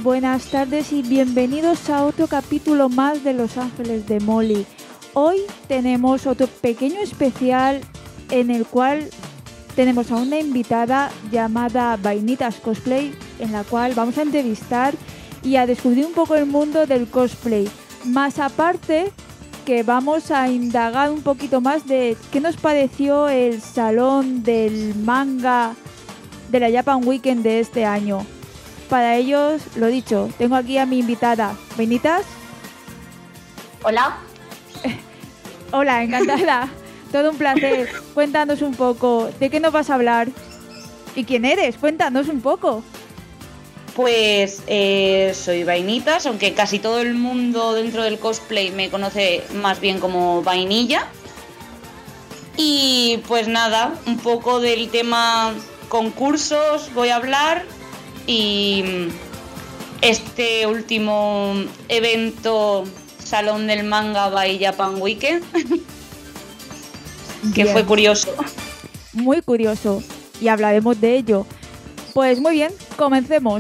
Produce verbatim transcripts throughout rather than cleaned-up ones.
buenas tardes y bienvenidos a otro capítulo más de Los Ángeles de Molly. Hoy tenemos otro pequeño especial en el cual tenemos a una invitada llamada Vainitas Cosplay, en la cual vamos a entrevistar y a descubrir un poco el mundo del cosplay. Más aparte que vamos a indagar un poquito más de qué nos pareció el salón del manga de la Japan Weekend de este año. Para ellos, lo dicho, tengo aquí a mi invitada. ¿Vainitas? Hola. Hola, encantada. Todo un placer. Cuéntanos un poco, ¿de qué nos vas a hablar? ¿Y quién eres? Cuéntanos un poco. Pues eh, soy Vainitas, aunque casi todo el mundo dentro del cosplay me conoce más bien como Vainilla. Y pues nada, un poco del tema concursos voy a hablar y este último evento Salón del Manga by Japan Weekend que Bien. Fue curioso. Muy curioso y hablaremos de ello. Pues muy bien, comencemos.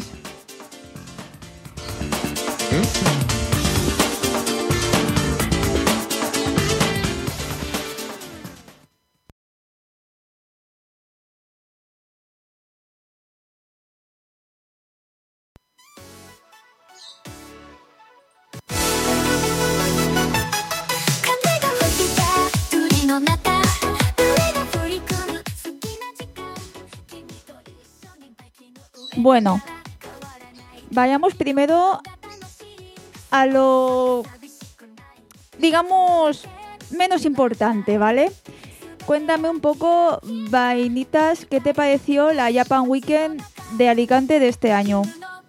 Bueno, vayamos primero a lo, digamos, menos importante, ¿vale? Cuéntame un poco, Vainitas, ¿qué te pareció la Japan Weekend de Alicante de este año?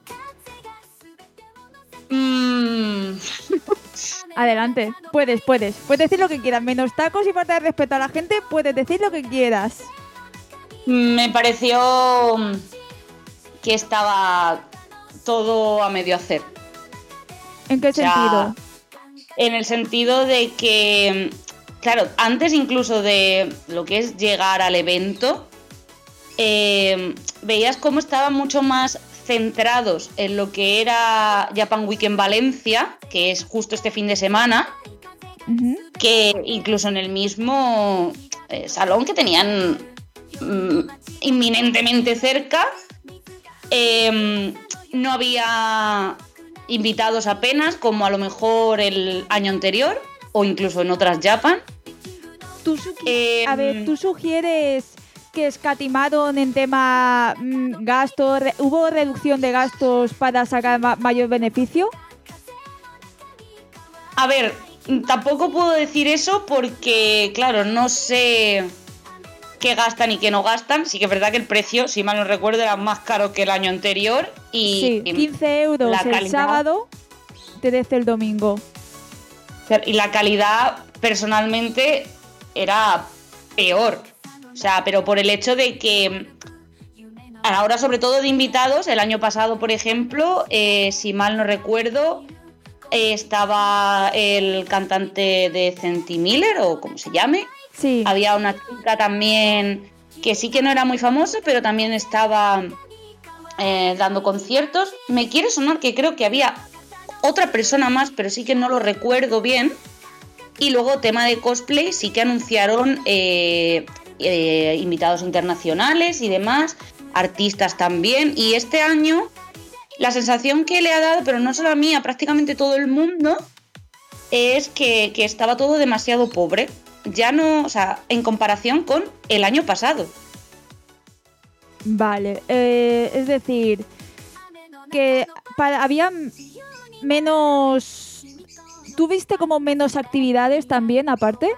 Mm. Adelante, puedes, puedes. Puedes decir lo que quieras, menos tacos y falta de respeto a la gente, puedes decir lo que quieras. Me pareció que estaba todo a medio hacer. ¿En qué O sea, sentido? En el sentido de que, claro, antes incluso de lo que es llegar al evento, eh, veías cómo estaban mucho más centrados en lo que era Japan Weekend Valencia, que es justo este fin de semana, Uh-huh. que incluso en el mismo eh, salón que tenían mm, inminentemente cerca, eh, no había invitados apenas, como a lo mejor el año anterior o incluso en otras Japan. ¿Tú sugi- Eh, a ver, ¿tú sugieres que escatimaron en tema mmm, gastos? Re- ¿Hubo reducción de gastos para sacar ma- mayor beneficio? A ver, tampoco puedo decir eso porque, claro, no sé qué gastan y qué no gastan. Sí que es verdad que el precio, si mal no recuerdo, era más caro que el año anterior. Y Sí, quince euros la el calidad- sábado, trece el domingo. Y la calidad, personalmente, era peor. O sea, pero por el hecho de que, a la hora sobre todo de invitados, el año pasado, por ejemplo, eh, si mal no recuerdo, eh, estaba el cantante de Centi Miller, o como se llame. Sí, Había una chica también que sí que no era muy famosa, pero también estaba eh, dando conciertos. Me quiere sonar que creo que había otra persona más, pero sí que no lo recuerdo bien. Y luego, tema de cosplay, sí que anunciaron eh, eh, invitados internacionales y demás, artistas también. Y este año, la sensación que le ha dado, pero no solo a mí, a prácticamente todo el mundo, es que, que estaba todo demasiado pobre. Ya no, o sea, en comparación con el año pasado. vale. Eh, es decir, que para, había m- menos... ¿Tú viste como menos actividades también, aparte?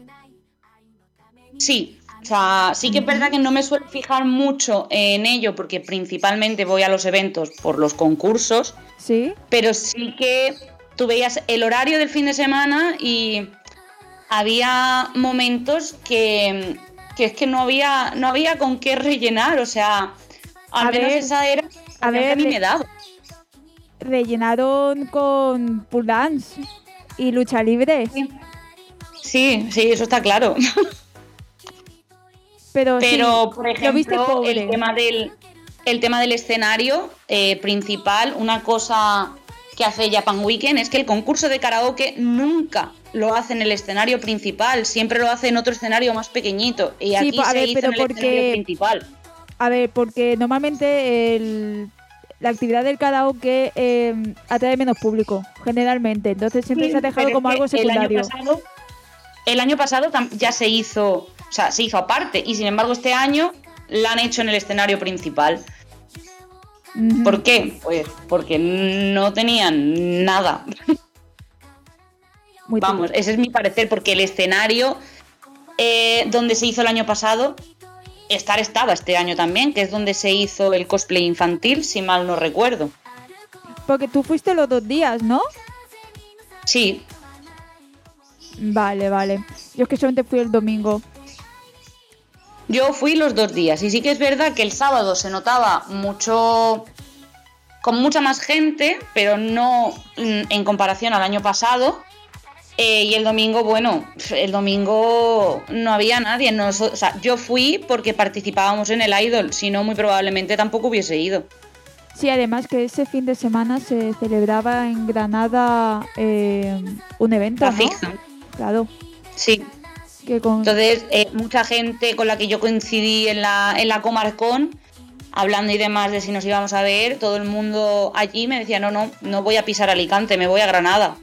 Sí, o sea, sí que es verdad que no me suelo fijar mucho en ello porque principalmente voy a los eventos por los concursos, Sí. pero sí que tú veías el horario del fin de semana y había momentos que, que es que no había, no había con qué rellenar, o sea, al A menos ver, esa era a la que ver, a mí le- me daba. Rellenaron con pull dance y lucha libre. Sí, sí, eso está claro. Pero, Pero, sí, por lo viste ejemplo, pobre. el tema del... el tema del escenario eh, principal, una cosa que hace Japan Weekend es que el concurso de karaoke nunca lo hace en el escenario principal, siempre lo hace en otro escenario más pequeñito. Y Sí, aquí a se ver, hizo pero en el porque- escenario principal. A ver, porque normalmente el- la actividad del karaoke eh, atrae menos público, generalmente. Entonces siempre Sí, se ha dejado pero como es algo que el año secundario. pasado, el año pasado tam- ya se hizo, o sea, se hizo aparte, y sin embargo este año la han hecho en el escenario principal. Ujú. ¿Por qué? Pues porque no tenían nada. Muy Vamos, triste. ese es mi parecer, porque el escenario eh, donde se hizo el año pasado, estar estaba este año también, que es donde se hizo el cosplay infantil, si mal no recuerdo. Porque tú fuiste los dos días, ¿no? Sí, Vale, vale. Yo es que solamente fui el domingo. yo fui los dos días, y sí que es verdad que el sábado se notaba mucho, con mucha más gente, pero no mm, en comparación al año pasado. Eh, y el domingo, bueno, el domingo no había nadie. Nos- o sea, yo fui porque participábamos en el Idol, si no, muy probablemente tampoco hubiese ido. Sí, además que ese fin de semana se celebraba en Granada eh, un evento, La ¿no? fiction. Claro. Sí. Que con... Entonces, eh, mucha gente con la que yo coincidí en la, en la Comarcón, hablando y demás de si nos íbamos a ver, todo el mundo allí me decía, no, no, no voy a pisar Alicante, me voy a Granada.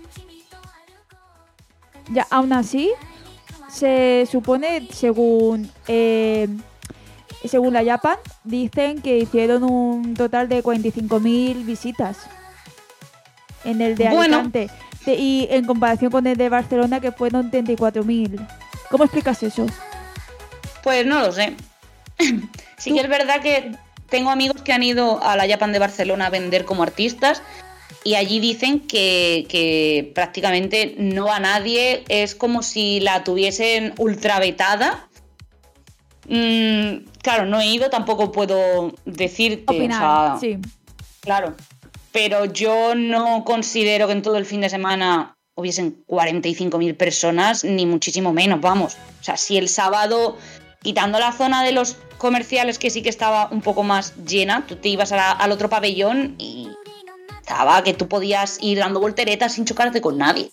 Ya, aún así, se supone, según eh, según la Japan, dicen que hicieron un total de cuarenta y cinco mil visitas en el de Bueno. Alicante. De- y en comparación con el de Barcelona, que fueron treinta y cuatro mil. ¿Cómo explicas eso? Pues no lo sé. Sí ¿Tú? que es verdad que tengo amigos que han ido a la Japan de Barcelona a vender como artistas, y allí dicen que, que prácticamente no va nadie, es como si la tuviesen ultra vetada. Mm, claro, no he ido, tampoco puedo decirte. Opinar, o sea, sí. Claro, pero yo no considero que en todo el fin de semana hubiesen cuarenta y cinco mil personas, ni muchísimo menos, vamos. O sea, si el sábado, quitando la zona de los comerciales, que sí que estaba un poco más llena, tú te ibas a la- al otro pabellón y estaba que tú podías ir dando volteretas sin chocarte con nadie.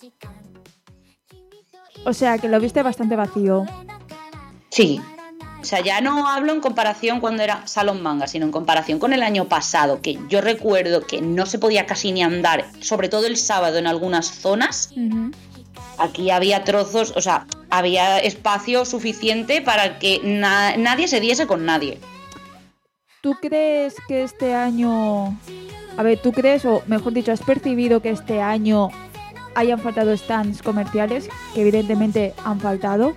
O sea, que lo viste bastante vacío. Sí. O sea, ya no hablo en comparación cuando era Salón Manga, sino en comparación con el año pasado, que yo recuerdo que no se podía casi ni andar, sobre todo el sábado en algunas zonas. Ujú. Aquí había trozos, o sea, había espacio suficiente para que na- nadie se diese con nadie. ¿Tú crees que este año... A ver, ¿tú crees, o mejor dicho, has percibido que este año hayan faltado stands comerciales? Que evidentemente han faltado.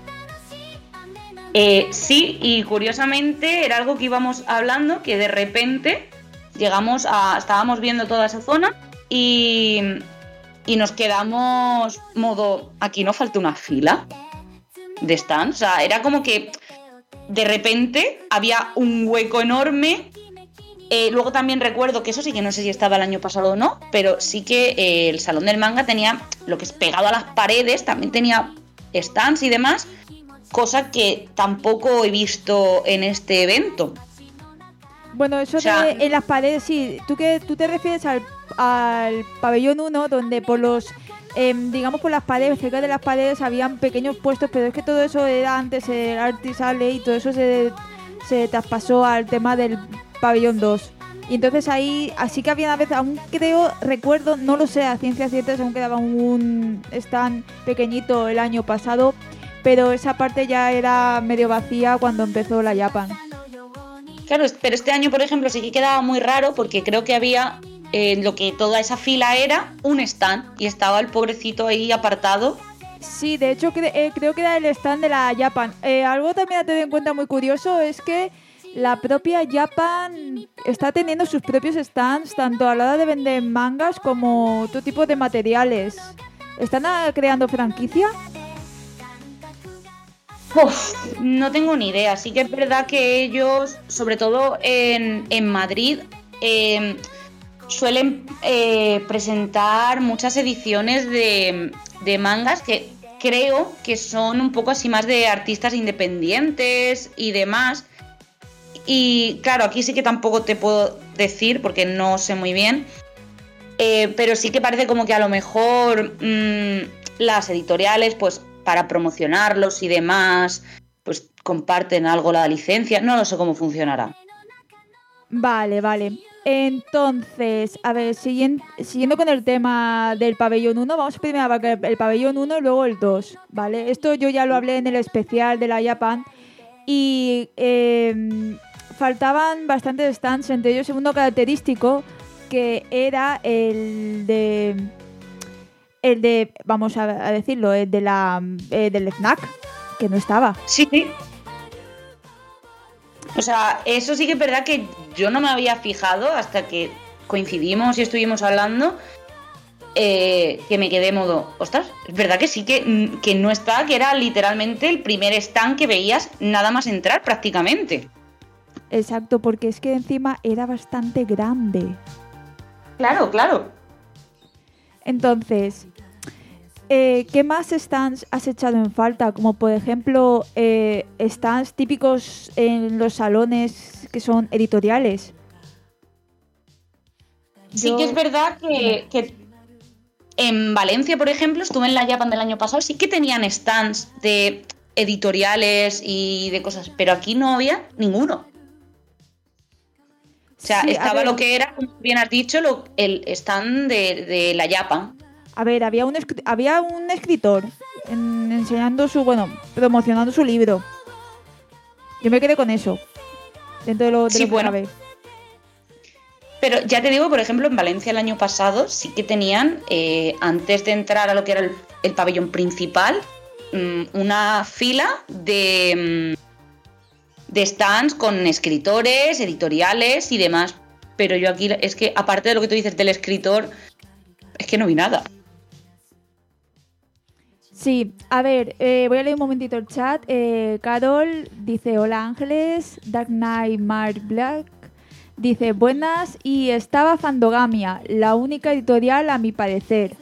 Eh, sí, y curiosamente era algo que íbamos hablando, que de repente llegamos a... estábamos viendo toda esa zona y, y nos quedamos modo, aquí no falta una fila de stands. O sea, era como que de repente había un hueco enorme. Eh, luego también recuerdo que eso sí que no sé si estaba el año pasado o no, pero sí que eh, el Salón del Manga tenía lo que es pegado a las paredes, también tenía stands y demás, cosa que tampoco he visto en este evento. Bueno, eso O sea- de en las paredes, sí. ¿Tú, que, tú te refieres al, al pabellón uno, donde por los, em, digamos, por las paredes, cerca de las paredes habían pequeños puestos, pero es que todo eso era antes el Artist Alley y todo eso se, se traspasó al tema del pabellón dos. Y entonces ahí, así que había a veces, aún creo, recuerdo, no lo sé, a ciencia cierta, aún quedaba un stand pequeñito el año pasado, pero esa parte ya era medio vacía cuando empezó la Japan. Claro, pero este año, por ejemplo, sí que quedaba muy raro porque creo que había eh, lo que toda esa fila era un stand y estaba el pobrecito ahí apartado. Sí, de hecho cre- eh, creo que era el stand de la Japan. Eh, algo también a tener en cuenta muy curioso es que la propia Japan está teniendo sus propios stands, tanto a la hora de vender mangas como otro tipo de materiales. ¿Están ah, creando franquicia? Uf, no tengo ni idea. Sí que es verdad que ellos, sobre todo en, en Madrid, eh, suelen eh, presentar muchas ediciones de, de mangas que creo que son un poco así más de artistas independientes y demás. Y claro, aquí sí que tampoco te puedo decir porque no sé muy bien, eh, pero sí que parece como que a lo mejor mmm, las editoriales, pues para promocionarlos y demás, pues comparten algo la licencia, no lo sé cómo funcionará. Vale, vale. Entonces, a ver, siguiendo, siguiendo con el tema del pabellón uno, vamos primero a abarcar el pabellón uno y luego el dos, ¿vale? Esto yo ya lo hablé en el especial de la Japan y eh, faltaban bastantes stands, entre ellos uno característico que era el de... El de, vamos a, a decirlo, el de la eh, del F N A C, que no estaba. Sí, sí. O sea, eso sí que es verdad que yo no me había fijado hasta que coincidimos y estuvimos hablando, eh, que me quedé modo, ostras, es verdad que sí que, que no está, que era literalmente el primer stand que veías nada más entrar prácticamente. Exacto, porque es que encima era bastante grande. Claro, claro. Entonces, eh, ¿qué más stands has echado en falta? Como por ejemplo, eh, stands típicos en los salones que son editoriales. Sí Yo... que es verdad que, que en Valencia, por ejemplo, estuve en la Japan del año pasado, sí que tenían stands de editoriales y de cosas, pero aquí no había ninguno. O sea, sí, estaba ver, lo que era, como bien has dicho, lo, el stand de, de la Japan. A ver, había un, había un escritor en, enseñando su, bueno, promocionando su libro. Yo me quedé con eso, dentro de lo, de sí, lo que bueno. cabe. Pero ya te digo, por ejemplo, en Valencia el año pasado sí que tenían, eh, antes de entrar a lo que era el, el pabellón principal, mmm, una fila de... Mmm, de stands con escritores, editoriales y demás. Pero yo aquí, es que aparte de lo que tú dices del escritor, es que no vi nada. Sí, a ver, eh, voy a leer un momentito el chat. Eh, Carol dice, hola Ángeles, Dark Knight Mark Black dice, buenas, y estaba Fandogamia, la única editorial a mi parecer,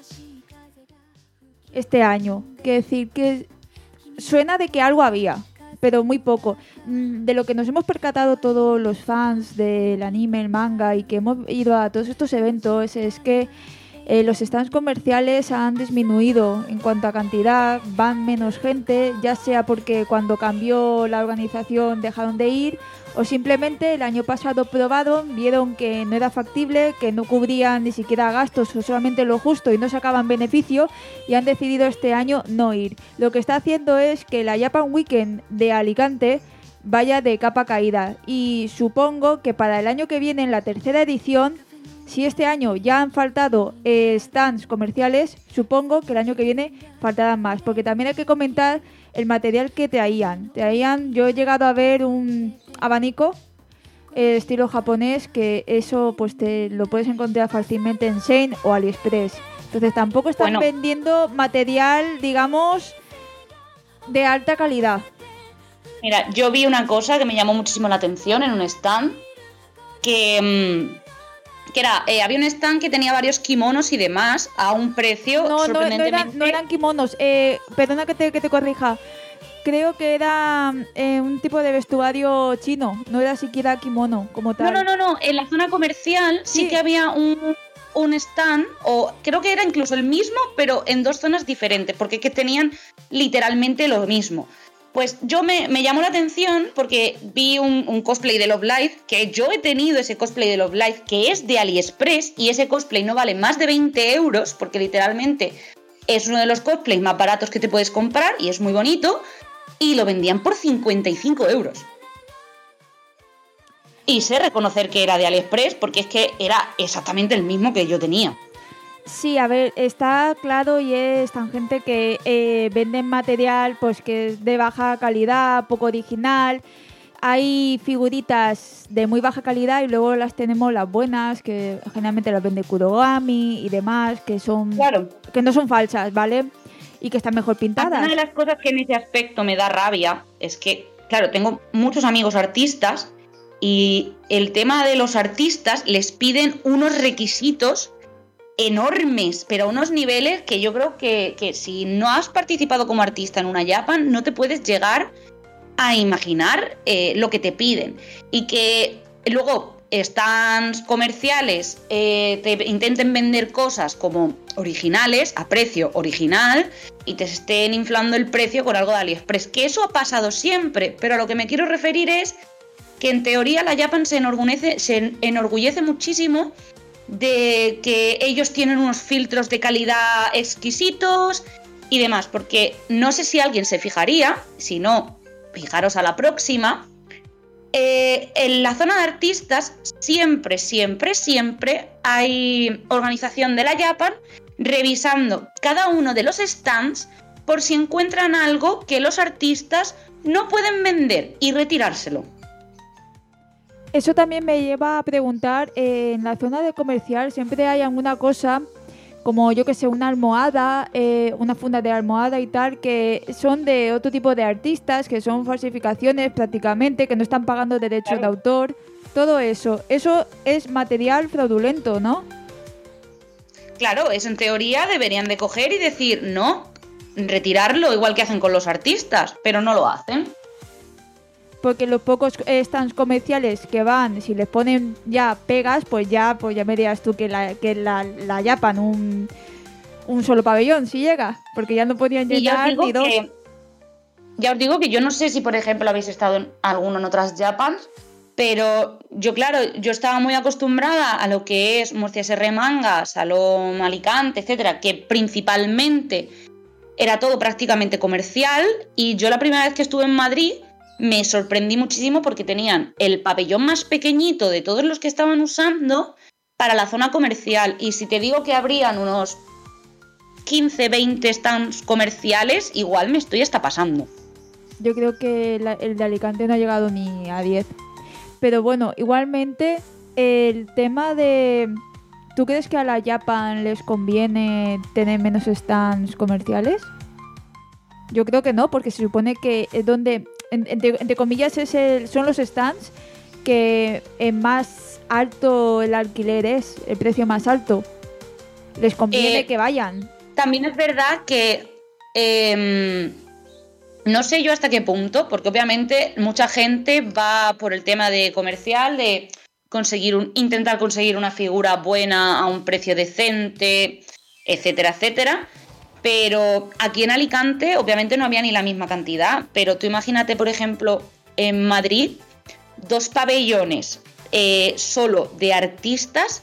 este año. Quiero decir que suena de que algo había, pero muy poco. De lo que nos hemos percatado todos los fans del anime, el manga y que hemos ido a todos estos eventos es que eh, los stands comerciales han disminuido en cuanto a cantidad, van menos gente, ya sea porque cuando cambió la organización dejaron de ir o simplemente el año pasado probaron, vieron que no era factible, que no cubrían ni siquiera gastos o solamente lo justo y no sacaban beneficio y han decidido este año no ir. Lo que está haciendo es que la Japan Weekend de Alicante vaya de capa caída y supongo que para el año que viene, en la tercera edición, si este año ya han faltado eh, stands comerciales, supongo que el año que viene faltarán más, porque también hay que comentar el material que traían. Traían, yo he llegado a ver un abanico eh, estilo japonés, que eso pues te lo puedes encontrar fácilmente en Shein o AliExpress. Entonces tampoco están bueno. vendiendo material, digamos, de alta calidad. Mira, yo vi una cosa que me llamó muchísimo la atención en un stand, que, que era, eh, había un stand que tenía varios kimonos y demás a un precio no, sorprendentemente... No, no, eran, no eran kimonos, eh, perdona que te, que te corrija, creo que era eh, un tipo de vestuario chino, no era siquiera kimono como tal. No, no, no, no. En la zona comercial sí, sí que había un... un stand, o creo que era incluso el mismo, pero en dos zonas diferentes, porque que tenían literalmente lo mismo. Pues yo me, me llamó la atención porque vi un, un cosplay de Love Live, que yo he tenido ese cosplay de Love Live, que es de AliExpress, y ese cosplay no vale más de veinte euros, porque literalmente es uno de los cosplays más baratos que te puedes comprar, y es muy bonito, y lo vendían por cincuenta y cinco euros. Y sé reconocer que era de AliExpress porque es que era exactamente el mismo que yo tenía. Sí, a ver, está claro y es tan gente que eh, venden material pues que es de baja calidad, poco original. Hay figuritas de muy baja calidad y luego las tenemos las buenas, que generalmente las vende Kurogami y demás, que son claro. que no son falsas, ¿vale? Y que están mejor pintadas. Una de las cosas que en ese aspecto me da rabia es que, claro, tengo muchos amigos artistas. Y el tema de los artistas les piden unos requisitos enormes, pero a unos niveles que yo creo que, que si no has participado como artista en una Japan no te puedes llegar a imaginar eh, lo que te piden. Y que luego stands comerciales eh, te intenten vender cosas como originales, a precio original, y te estén inflando el precio con algo de AliExpress. Que eso ha pasado siempre, pero a lo que me quiero referir es que en teoría la Japan se enorgullece, se enorgullece muchísimo de que ellos tienen unos filtros de calidad exquisitos y demás, porque no sé si alguien se fijaría, si no, fijaros a la próxima, eh, en la zona de artistas siempre, siempre, siempre hay organización de la Japan revisando cada uno de los stands por si encuentran algo que los artistas no pueden vender y retirárselo. Eso también me lleva a preguntar, eh, en la zona de comercial siempre hay alguna cosa, como yo que sé, una almohada, eh, una funda de almohada y tal, que son de otro tipo de artistas, que son falsificaciones prácticamente, que no están pagando derechos claro. de autor, todo eso. Eso es material fraudulento, ¿no? Claro, eso en teoría deberían de coger y decir, no, retirarlo, igual que hacen con los artistas, pero no lo hacen. Porque los pocos stands comerciales que van, si les ponen ya pegas, pues ya pues ya me dirás tú que la, que la, la Japan un, un solo pabellón, si llega, porque ya no podían llegar ni dos. Que, ya os digo que yo no sé si, por ejemplo, habéis estado en alguno en otras Japans, pero yo, claro, yo estaba muy acostumbrada a lo que es Murcia S R Manga, Salón Alicante, etcétera, que principalmente era todo prácticamente comercial, y yo la primera vez que estuve en Madrid me sorprendí muchísimo porque tenían el pabellón más pequeñito de todos los que estaban usando para la zona comercial. Y si te digo que habrían unos quince, veinte stands comerciales, igual me estoy hasta pasando. Yo creo que la, el de Alicante no ha llegado ni a diez. Pero bueno, igualmente el tema de... ¿Tú crees que a la Japan les conviene tener menos stands comerciales? Yo creo que no, porque se supone que es donde... Entre, entre comillas es el, son los stands que en más alto el alquiler es, el precio más alto. Les conviene eh, que vayan. También es verdad que eh, no sé yo hasta qué punto, porque obviamente mucha gente va por el tema de comercial, de conseguir un, intentar conseguir una figura buena a un precio decente, etcétera, etcétera. Pero aquí en Alicante obviamente no había ni la misma cantidad, pero tú imagínate, por ejemplo, en Madrid, dos pabellones eh, solo de artistas,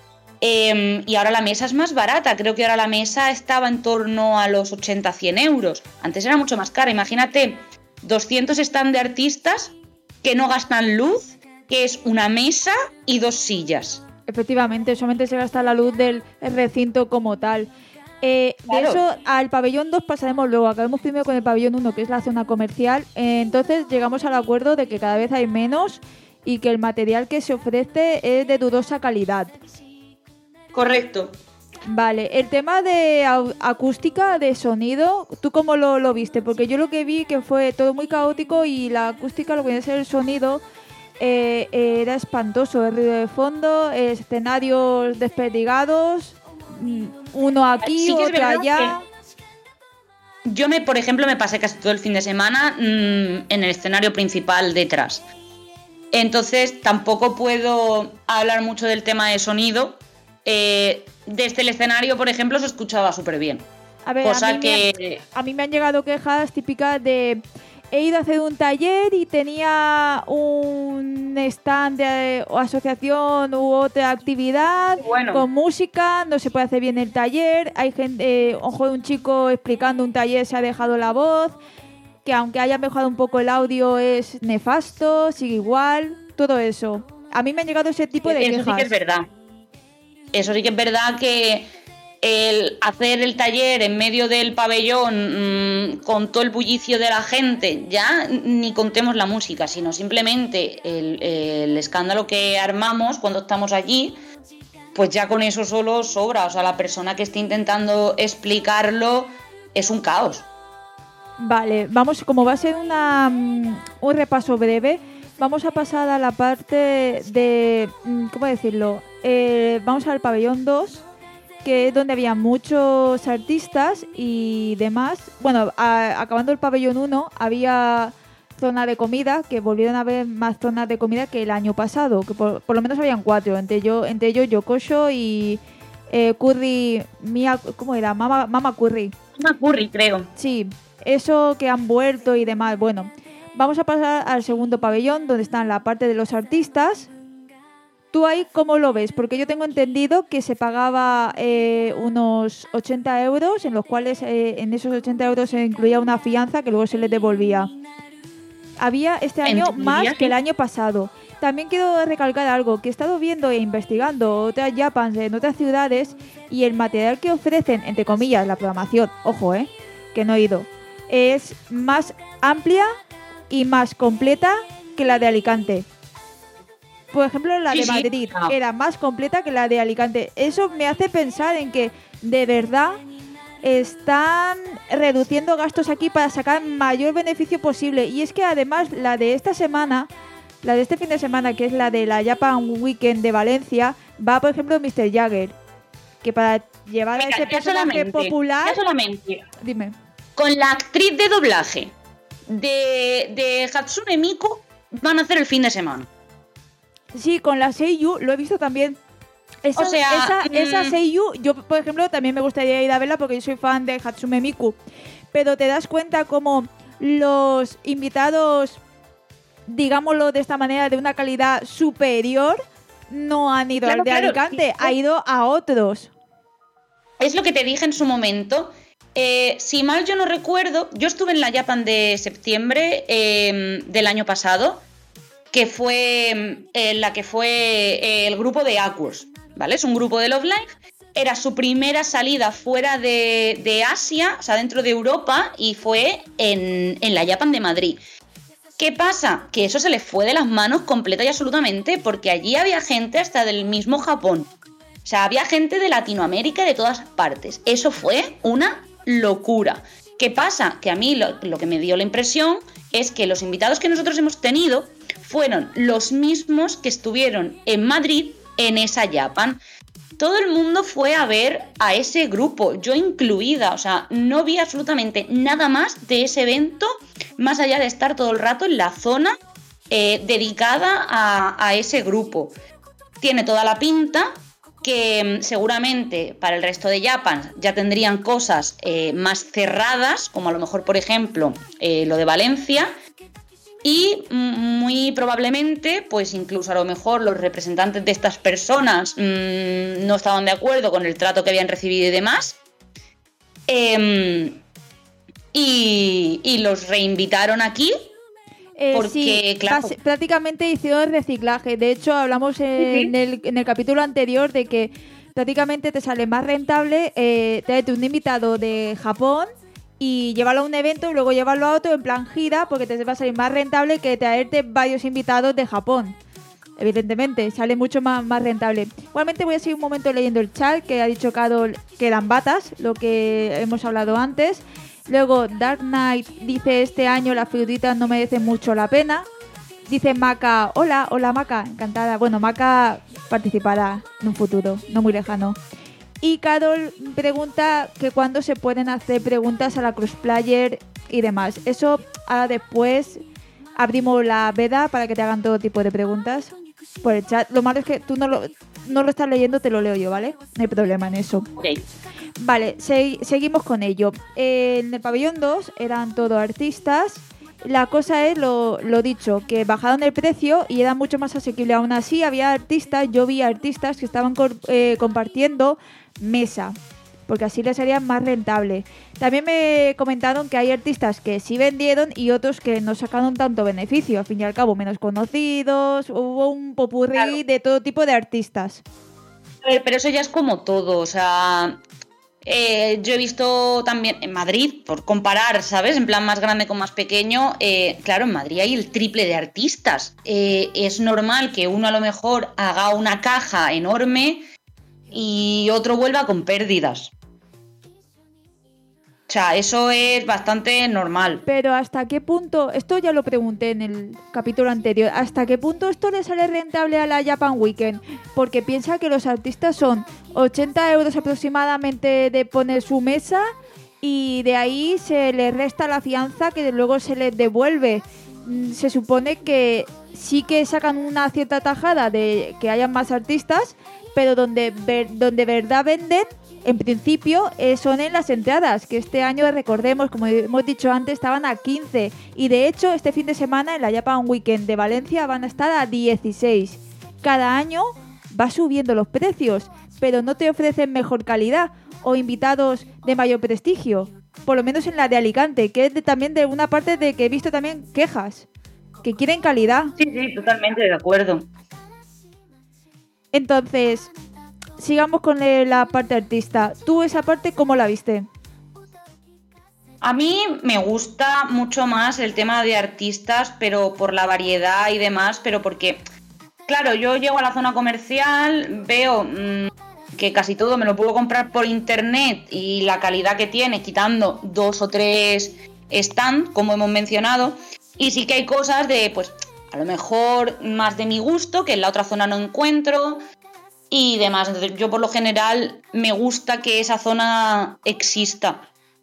eh, y ahora la mesa es más barata. Creo que ahora la mesa estaba en torno a los ochenta a cien euros. Antes era mucho más cara. Imagínate, doscientos stands de artistas que no gastan luz, que es una mesa y dos sillas. Efectivamente, solamente se gasta la luz del recinto como tal. Eh, claro. De eso al pabellón dos pasaremos luego. Acabemos primero con el pabellón uno, que es la zona comercial. Eh, entonces llegamos al acuerdo de que cada vez hay menos y que el material que se ofrece es de dudosa calidad. Correcto. Vale, el tema de au- acústica, de sonido, ¿tú cómo lo, lo viste? Porque yo lo que vi que fue todo muy caótico y la acústica, lo que viene a ser el sonido, eh, eh, era espantoso. El ruido de fondo, escenarios desperdigados, uno aquí, sí, otro allá. Yo, me, por ejemplo, me pasé casi todo el fin de semana mmm, en el escenario principal detrás. Entonces tampoco puedo hablar mucho del tema de sonido. Eh, desde el escenario, por ejemplo, se escuchaba súper bien. A ver, cosa a mí, que... me, a mí me han llegado quejas típicas de... He ido a hacer un taller y tenía un stand de o asociación u otra actividad bueno. con música, no se puede hacer bien el taller. Hay gente, eh, ojo, un chico explicando un taller se ha dejado la voz, que aunque haya mejorado un poco el audio es nefasto, sigue igual, todo eso. A mí me han llegado ese tipo de eso quejas. Eso sí que es verdad. Eso sí que es verdad que el hacer el taller en medio del pabellón mmm, con todo el bullicio de la gente, ya ni contemos la música, sino simplemente el, el escándalo que armamos cuando estamos allí, pues ya con eso solo sobra. O sea, la persona que esté intentando explicarlo es un caos. Vale, vamos, como va a ser una, um, un repaso breve, vamos a pasar a la parte de, ¿cómo decirlo? Eh, vamos al pabellón dos, que es donde había muchos artistas y demás. Bueno, a, acabando el pabellón uno, había zona de comida, que volvieron a haber más zonas de comida que el año pasado, que por, por lo menos habían cuatro, entre, yo, entre ellos Yokosho y eh, Curry, Mia, ¿cómo era? Mama, Mama Curry. Mama Curry, creo. Sí, eso que han vuelto y demás. Bueno, vamos a pasar al segundo pabellón, donde están la parte de los artistas. ¿Tú ahí cómo lo ves? Porque yo tengo entendido que se pagaba eh, unos ochenta euros, en los cuales eh, en esos ochenta euros se incluía una fianza que luego se les devolvía. Había este año más que el año pasado. También quiero recalcar algo, que he estado viendo e investigando otras Japans en otras ciudades y el material que ofrecen, entre comillas, la programación, ojo, eh, que no he ido, es más amplia y más completa que la de Alicante. Por ejemplo, la sí, de Madrid sí. era más completa que la de Alicante. Eso me hace pensar en que de verdad están reduciendo gastos aquí para sacar mayor beneficio posible. Y es que además la de esta semana, la de este fin de semana, que es la de la Japan Weekend de Valencia, va, por ejemplo, míster Jagger, que para llevar Mira, a ese personaje popular... Ya solamente. Dime. Con la actriz de doblaje de, de Hatsune Miku van a hacer el fin de semana. Sí, con la Seiyu lo he visto también. Esa, o sea, esa, mmm... esa Seiyu, yo por ejemplo también me gustaría ir a verla porque yo soy fan de Hatsune Miku. Pero te das cuenta como los invitados, digámoslo de esta manera, de una calidad superior, no han ido claro, al de claro, Alicante, sí, ha ido a otros. Es lo que te dije en su momento. Eh, si mal yo no recuerdo, yo estuve en la Japan de septiembre eh, del año pasado, que fue eh, la que fue eh, el grupo de Aquos, ¿vale? Es un grupo de Love Live. Era su primera salida fuera de, de Asia, o sea, dentro de Europa, y fue en, en la Japan de Madrid. ¿Qué pasa? Que eso se les fue de las manos completa y absolutamente, porque allí había gente hasta del mismo Japón. O sea, había gente de Latinoamérica y de todas partes. Eso fue una locura. ¿Qué pasa? Que a mí lo, lo que me dio la impresión es que los invitados que nosotros hemos tenido fueron los mismos que estuvieron en Madrid en esa Japan. Todo el mundo fue a ver a ese grupo, yo incluida, o sea, no vi absolutamente nada más de ese evento, más allá de estar todo el rato en la zona eh, dedicada a, a ese grupo. Tiene toda la pinta que seguramente para el resto de Japan ya tendrían cosas eh, más cerradas, como a lo mejor, por ejemplo, eh, lo de Valencia, y muy probablemente, pues incluso a lo mejor los representantes de estas personas mmm, no estaban de acuerdo con el trato que habían recibido y demás, eh, y, y los reinvitaron aquí. Eh, porque, sí, claro, prácticamente hicieron reciclaje. De hecho, hablamos en, ¿sí? el, en el capítulo anterior de que prácticamente te sale más rentable eh, traerte un invitado de Japón y llevarlo a un evento y luego llevarlo a otro en plan gira, porque te va a salir más rentable que traerte varios invitados de Japón. Evidentemente, sale mucho más, más rentable. Igualmente voy a seguir un momento leyendo el chat, que ha dicho Carol que eran batas, lo que hemos hablado antes. Luego Dark Knight dice: este año las figuritas no merecen mucho la pena. Dice Maca: hola, hola Maca, encantada. Bueno, Maca participará en un futuro, no muy lejano. Y Carol pregunta que cuándo se pueden hacer preguntas a la crossplayer y demás. Eso ahora después abrimos la veda para que te hagan todo tipo de preguntas por el chat. Lo malo es que tú no lo, no lo estás leyendo, te lo leo yo, ¿vale? No hay problema en eso. Okay. Vale, se- seguimos con ello. Eh, en el pabellón dos eran todos artistas. La cosa es lo, lo dicho, que bajaron el precio y era mucho más asequible. Aún así había artistas, yo vi artistas que estaban cor- eh, compartiendo mesa, porque así les sería más rentable. También me comentaron que hay artistas que sí vendieron y otros que no sacaron tanto beneficio. Al fin y al cabo, menos conocidos, hubo un popurrí claro. de todo tipo de artistas. A ver, pero eso ya es como todo, o sea... Eh, yo he visto también en Madrid, por comparar, ¿sabes? En plan más grande con más pequeño, eh, claro, en Madrid hay el triple de artistas. Eh, es normal que uno a lo mejor haga una caja enorme y otro vuelva con pérdidas. O sea, eso es bastante normal. Pero ¿hasta qué punto? Esto ya lo pregunté en el capítulo anterior. ¿Hasta qué punto esto le sale rentable a la Japan Weekend? Porque piensa que los artistas son ochenta euros aproximadamente de poner su mesa y de ahí se les resta la fianza que luego se les devuelve. mm, se supone que sí que sacan una cierta tajada de que hayan más artistas, pero donde ver, donde verdad venden, en principio, eh, son en las entradas, que este año, recordemos, como hemos dicho antes, estaban a quince. Y de hecho, este fin de semana en la Japan Weekend de Valencia van a estar a dieciséis. Cada año va subiendo los precios, pero no te ofrecen mejor calidad o invitados de mayor prestigio. Por lo menos en la de Alicante, que es de, también de una parte de que he visto también quejas, que quieren calidad. Sí, sí, totalmente de acuerdo. Entonces, sigamos con la parte artista. ¿Tú esa parte cómo la viste? A mí me gusta mucho más el tema de artistas, pero por la variedad y demás, pero porque, claro, yo llego a la zona comercial, veo mmm, que casi todo me lo puedo comprar por internet y la calidad que tiene, quitando dos o tres stands, como hemos mencionado, y sí que hay cosas de, pues, a lo mejor más de mi gusto, que en la otra zona no encuentro y demás. Entonces, yo por lo general me gusta que esa zona exista.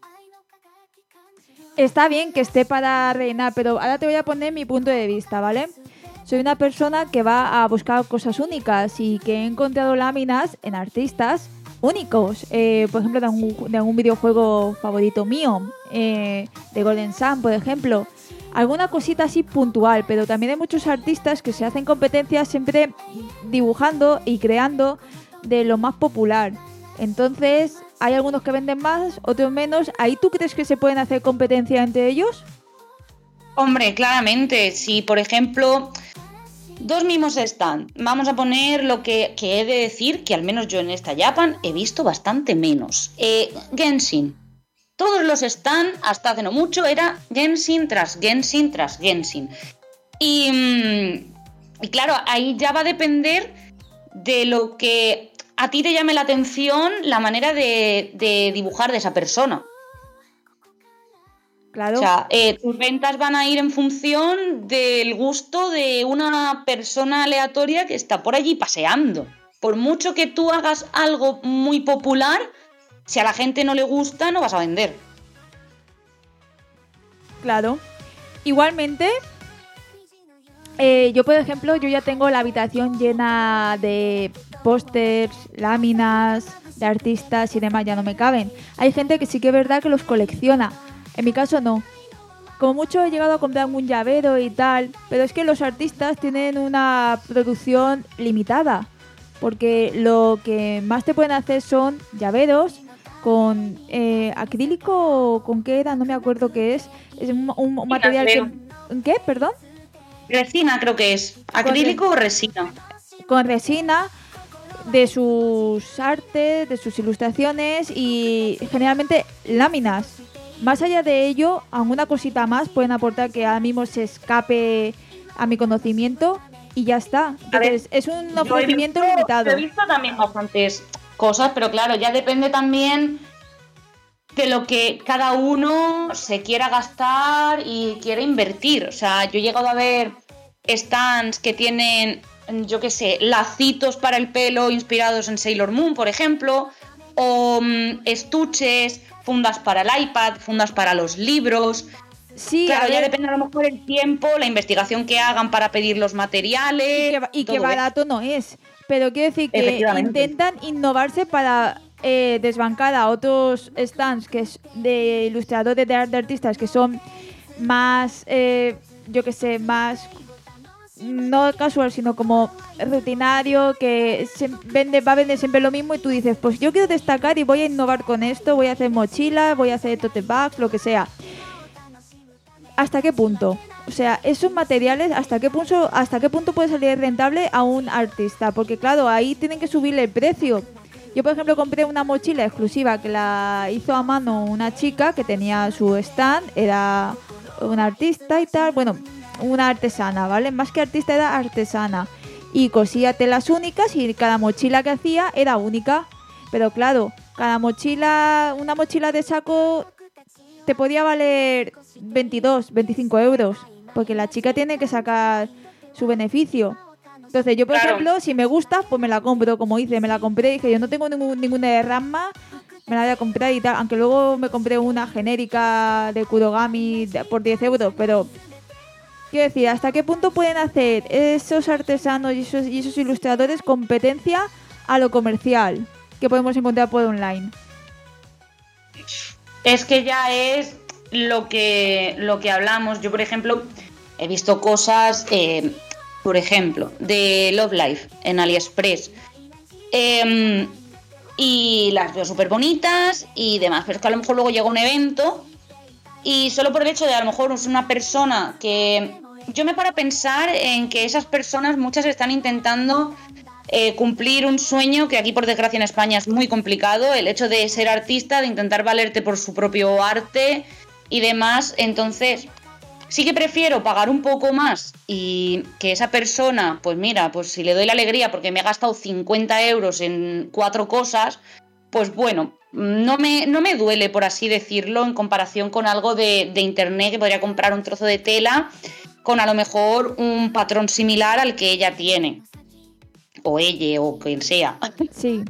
Está bien que esté para reinar, pero ahora te voy a poner mi punto de vista, ¿vale? Soy una persona que va a buscar cosas únicas y que he encontrado láminas en artistas únicos. Eh, por ejemplo, de algún, de algún videojuego favorito mío, eh, de Golden Sun, por ejemplo. Alguna cosita así puntual, pero también hay muchos artistas que se hacen competencias siempre dibujando y creando de lo más popular. Entonces, hay algunos que venden más, otros menos. ¿Ahí tú crees que se pueden hacer competencia entre ellos? Hombre, claramente. Si, por ejemplo, dos mismos están, vamos a poner lo que, que he de decir, que al menos yo en esta Japan he visto bastante menos. Eh, Genshin. Todos los stands, hasta hace no mucho, era Genshin tras Genshin tras Genshin. Y, y claro, ahí ya va a depender de lo que a ti te llame la atención, la manera de, de dibujar de esa persona. Claro. O sea, eh, tus ventas van a ir en función del gusto de una persona aleatoria que está por allí paseando. Por mucho que tú hagas algo muy popular, si a la gente no le gusta, no vas a vender. Claro. Igualmente, eh, yo por ejemplo, yo ya tengo la habitación llena de pósters, láminas, de artistas y demás, ya no me caben. Hay gente que sí que es verdad que los colecciona. En mi caso no. Como mucho he llegado a comprar un llavero y tal, pero es que los artistas tienen una producción limitada. Porque lo que más te pueden hacer son llaveros con eh, acrílico o con qué era, no me acuerdo qué es. Es un, un Sí, material creo. que... ¿Qué? ¿Perdón? Resina creo que es. ¿Acrílico o resina? Con resina de sus artes, de sus ilustraciones y generalmente láminas. Más allá de ello, alguna cosita más pueden aportar que ahora mismo se escape a mi conocimiento y ya está. Entonces, ver, es un ofrecimiento yo he visto, limitado. Yo he visto también bastantes cosas, pero claro, ya depende también de lo que cada uno se quiera gastar y quiera invertir. O sea, yo he llegado a ver stands que tienen, yo qué sé, lacitos para el pelo inspirados en Sailor Moon, por ejemplo, o um, estuches, fundas para el iPad, fundas para los libros. Sí, claro, ya depende a lo mejor el tiempo, la investigación que hagan para pedir los materiales. Y que, y que barato eso. No es. Pero quiero decir que intentan innovarse para eh, desbancar a otros stands que es de ilustradores, de, de artistas que son más, eh, yo que sé, más no casual, sino como rutinario, que se vende, va a vender siempre lo mismo y tú dices, pues yo quiero destacar y voy a innovar con esto, voy a hacer mochilas, voy a hacer tote bags, lo que sea. ¿Hasta qué punto? O sea, esos materiales, ¿hasta qué punto, hasta qué punto puede salir rentable a un artista? Porque claro, ahí tienen que subirle el precio. Yo, por ejemplo, compré una mochila exclusiva que la hizo a mano una chica que tenía su stand, era una artista y tal, bueno, una artesana, ¿vale? Más que artista era artesana. Y cosía telas únicas y cada mochila que hacía era única. Pero claro, cada mochila, una mochila de saco te podía valer veintidós, veinticinco euros. Porque la chica tiene que sacar su beneficio. Entonces yo, por claro. ejemplo, si me gusta, pues me la compro. Como hice, me la compré y dije, yo no tengo ningún, ninguna derrama, me la voy a comprar y tal. Aunque luego me compré una genérica de Kurogami por diez euros, pero Quiero decir, ¿hasta qué punto pueden hacer esos artesanos y esos, y esos ilustradores competencia a lo comercial que podemos encontrar por online? Es que ya es lo que, lo que hablamos. Yo, por ejemplo, he visto cosas, eh, por ejemplo, de Love Life en AliExpress. Eh, y las veo súper bonitas y demás, pero es que a lo mejor luego llega un evento y solo por el hecho de a lo mejor es una persona que... Yo me paro a pensar en que esas personas, muchas están intentando eh, cumplir un sueño que aquí por desgracia en España es muy complicado, el hecho de ser artista, de intentar valerte por su propio arte y demás. Entonces sí que prefiero pagar un poco más y que esa persona, pues mira, pues si le doy la alegría porque me he gastado cincuenta euros en cuatro cosas, pues bueno, no me, no me duele, por así decirlo, en comparación con algo de, de internet que podría comprar un trozo de tela con a lo mejor un patrón similar al que ella tiene, o ella, o quien sea. Sí.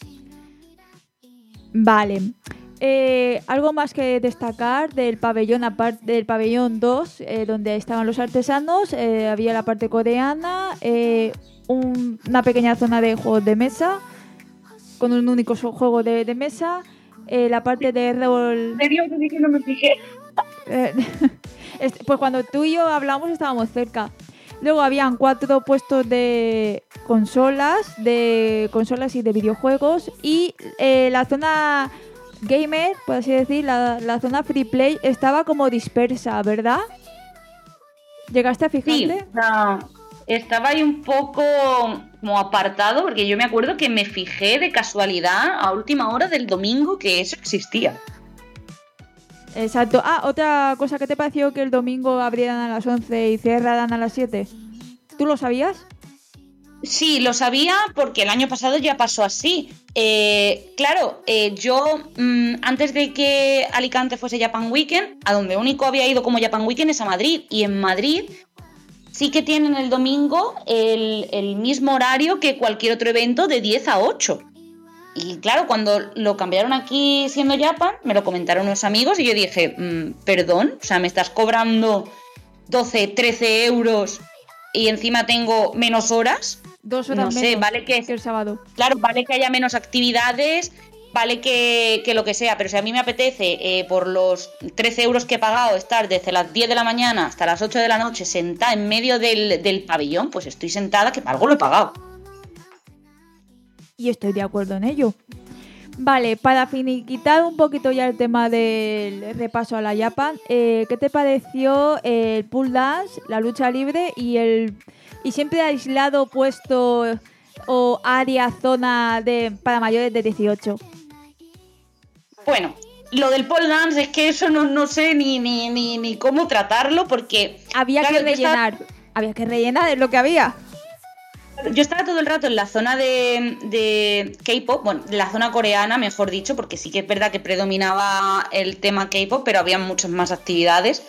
Vale. Eh, algo más que destacar del pabellón, aparte del pabellón dos, eh, donde estaban los artesanos, eh, había la parte coreana, eh, un, una pequeña zona de juegos de mesa, con un único juego de, de mesa, eh, la parte de rol... ¿En serio? Que no me fijé. Eh, pues cuando tú y yo hablamos estábamos cerca. Luego habían cuatro puestos de consolas, de consolas y de videojuegos, y eh, la zona gamer, por así decir, la, la zona free play estaba como dispersa, ¿verdad? ¿Llegaste a fijarte? Sí, no, estaba ahí un poco como apartado, porque yo me acuerdo que me fijé de casualidad a última hora del domingo que eso existía. Exacto. Ah, otra cosa, ¿qué te pareció que el domingo abrieran a las once y cerraran a las siete? ¿Tú lo sabías? Sí, lo sabía porque el año pasado ya pasó así. Eh, claro, eh, yo mmm, antes de que Alicante fuese Japan Weekend, a donde único había ido como Japan Weekend es a Madrid. Y en Madrid sí que tienen el domingo el, el mismo horario que cualquier otro evento de diez a ocho. Y claro, cuando lo cambiaron aquí siendo Japan, me lo comentaron unos amigos y yo dije, mmm, perdón, o sea, me estás cobrando doce, trece euros y encima tengo menos horas. Dos horas no menos sé, vale que, que el sábado. Claro, vale que haya menos actividades, vale que, que lo que sea, pero si a mí me apetece eh, por los trece euros que he pagado estar desde las diez de la mañana hasta las ocho de la noche sentada en medio del, del pabellón, pues estoy sentada que para algo lo he pagado. Y estoy de acuerdo en ello. Vale, para finiquitar un poquito ya el tema del repaso a la Japan, eh, ¿qué te pareció el pool dance, la lucha libre y el y siempre aislado puesto o área, zona de para mayores de dieciocho? Bueno, lo del pole dance es que eso no, no sé ni, ni, ni, ni cómo tratarlo porque... Había claro, que rellenar, estaba... había que rellenar, es lo que había. Yo estaba todo el rato en la zona de, de K-pop, bueno, la zona coreana, mejor dicho, porque sí que es verdad que predominaba el tema K-pop, pero había muchas más actividades.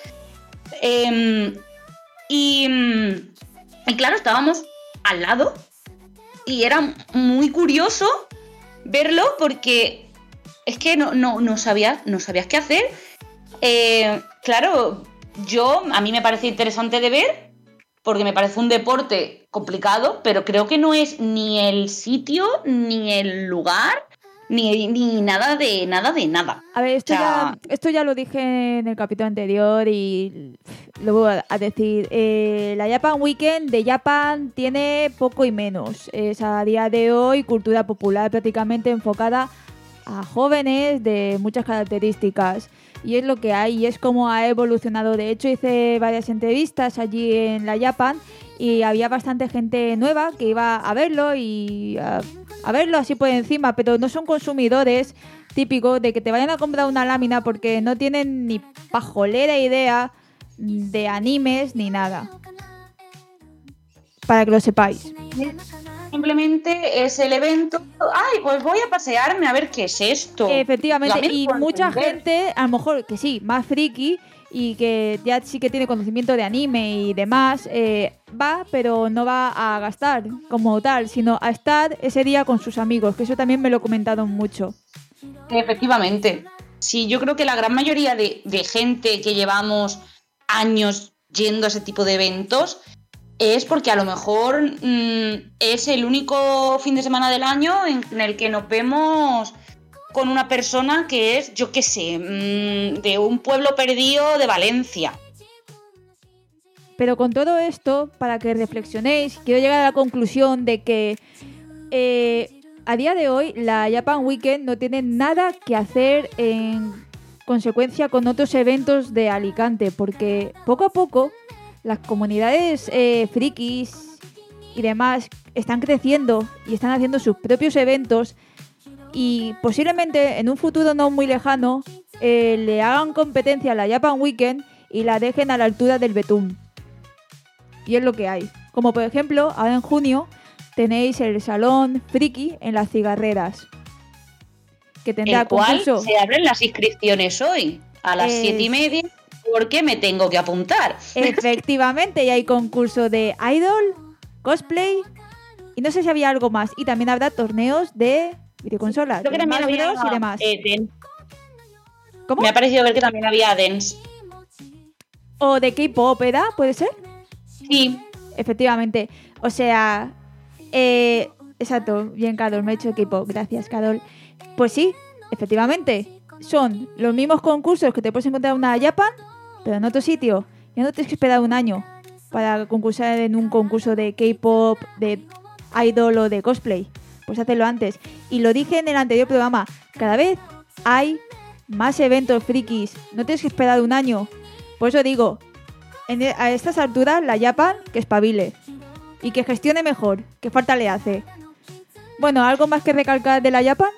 Eh, y, y claro, estábamos al lado y era muy curioso verlo porque es que no, no, no, sabías, no sabías qué hacer. Eh, claro, yo, a mí me parece interesante de ver, porque me parece un deporte complicado, pero creo que no es ni el sitio, ni el lugar, ni, ni nada de nada de nada. A ver, esto, o sea... ya, esto ya lo dije en el capítulo anterior y lo voy a decir. Eh, la Japan Weekend de Japan tiene poco y menos. Es a día de hoy cultura popular prácticamente enfocada a jóvenes de muchas características. Y es lo que hay, y es como ha evolucionado. De hecho, hice varias entrevistas allí en la Japan y había bastante gente nueva que iba a verlo y a, a verlo así por encima, pero no son consumidores típicos de que te vayan a comprar una lámina porque no tienen ni pajolera idea de animes ni nada. Para que lo sepáis. Simplemente es el evento. Ay, pues voy a pasearme a ver qué es esto. Efectivamente, y mucha gente, a lo mejor que sí, más friki y que ya sí que tiene conocimiento de anime y demás, eh, va, pero no va a gastar como tal, sino a estar ese día con sus amigos, que eso también me lo comentaron mucho. Efectivamente. Sí, yo creo que la gran mayoría de, de gente que llevamos años yendo a ese tipo de eventos, es porque a lo mejor mmm, es el único fin de semana del año en, en el que nos vemos con una persona que es, yo qué sé, mmm, de un pueblo perdido de Valencia. Pero con todo esto, para que reflexionéis, quiero llegar a la conclusión de que eh, a día de hoy la Japan Weekend no tiene nada que hacer en consecuencia con otros eventos de Alicante, porque poco a poco las comunidades eh, frikis y demás están creciendo y están haciendo sus propios eventos y posiblemente en un futuro no muy lejano eh, le hagan competencia a la Japan Weekend y la dejen a la altura del Betún. Y es lo que hay. Como por ejemplo, ahora en junio tenéis el Salón Friki en Las Cigarreras, que tendrá el cual concurso. Se abren las inscripciones hoy a las siete y media porque me tengo que apuntar. Efectivamente, y hay concurso de idol, cosplay y no sé si había algo más. Y también habrá torneos de videoconsolas, Creo que de también Smash había Bros y demás. eh, dance. ¿Cómo? Me ha parecido ver que también había dance. O de K-pop, ¿era? ¿Puede ser? Sí. Efectivamente. O sea, eh, exacto, bien, Carol, me he hecho K-pop. Gracias, Carol. Pues sí, efectivamente. Son los mismos concursos que te puedes encontrar en una Japan, pero en otro sitio. Ya no tienes que esperar un año para concursar en un concurso de K-pop, de idol o de cosplay. Pues hazlo antes. Y lo dije en el anterior programa, cada vez hay más eventos frikis. No tienes que esperar un año. Por eso digo, en, a estas alturas la Japan que espabile y que gestione mejor, que falta le hace. Bueno, ¿algo más que recalcar de la Japan?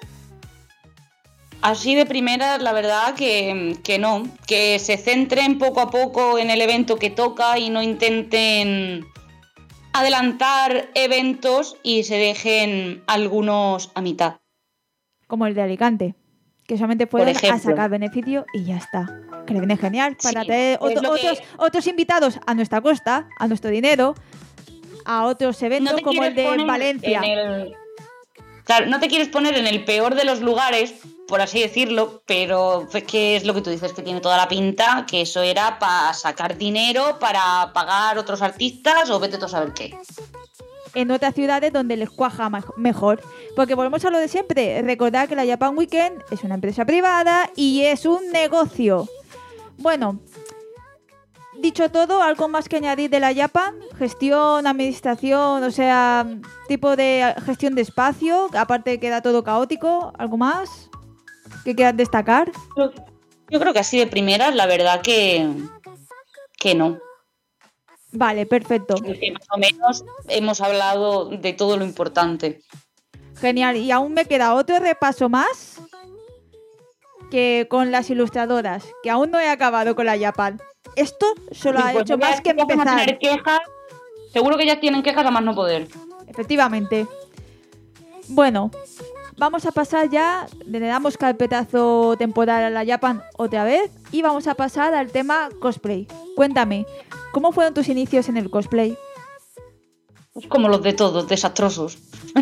Así de primeras, la verdad que, que no, que se centren poco a poco en el evento que toca y no intenten adelantar eventos y se dejen algunos a mitad. Como el de Alicante, que solamente fueron a sacar beneficio y ya está. Que le viene genial para sí, tener otro, otros, que... otros invitados a nuestra costa, a nuestro dinero, a otros eventos no como el de Valencia. El... Claro, no te quieres poner en el peor de los lugares, por así decirlo, pero es que es lo que tú dices, que tiene toda la pinta, que eso era para sacar dinero, para pagar otros artistas o vete tú a saber qué. En otras ciudades donde les cuaja mejor. Porque volvemos a lo de siempre. Recordad que la Japan Weekend es una empresa privada y es un negocio. Bueno, dicho todo, ¿algo más que añadir de la Japan? Gestión, administración, o sea, tipo de gestión de espacio, aparte queda todo caótico. ¿Algo más que quieras destacar? Yo, yo creo que así de primeras, la verdad que, que no. Vale, perfecto. Que más o menos hemos hablado de todo lo importante. Genial, y aún me queda otro repaso más que con las ilustradoras, que aún no he acabado con la Japan. Esto solo ha pues hecho más que empezar. Quejas. Seguro que ya tienen quejas a más no poder. Efectivamente. Bueno, vamos a pasar ya, le damos carpetazo temporal a la Japan otra vez y vamos a pasar al tema cosplay. Cuéntame, ¿cómo fueron tus inicios en el cosplay? Pues como los de todos, desastrosos.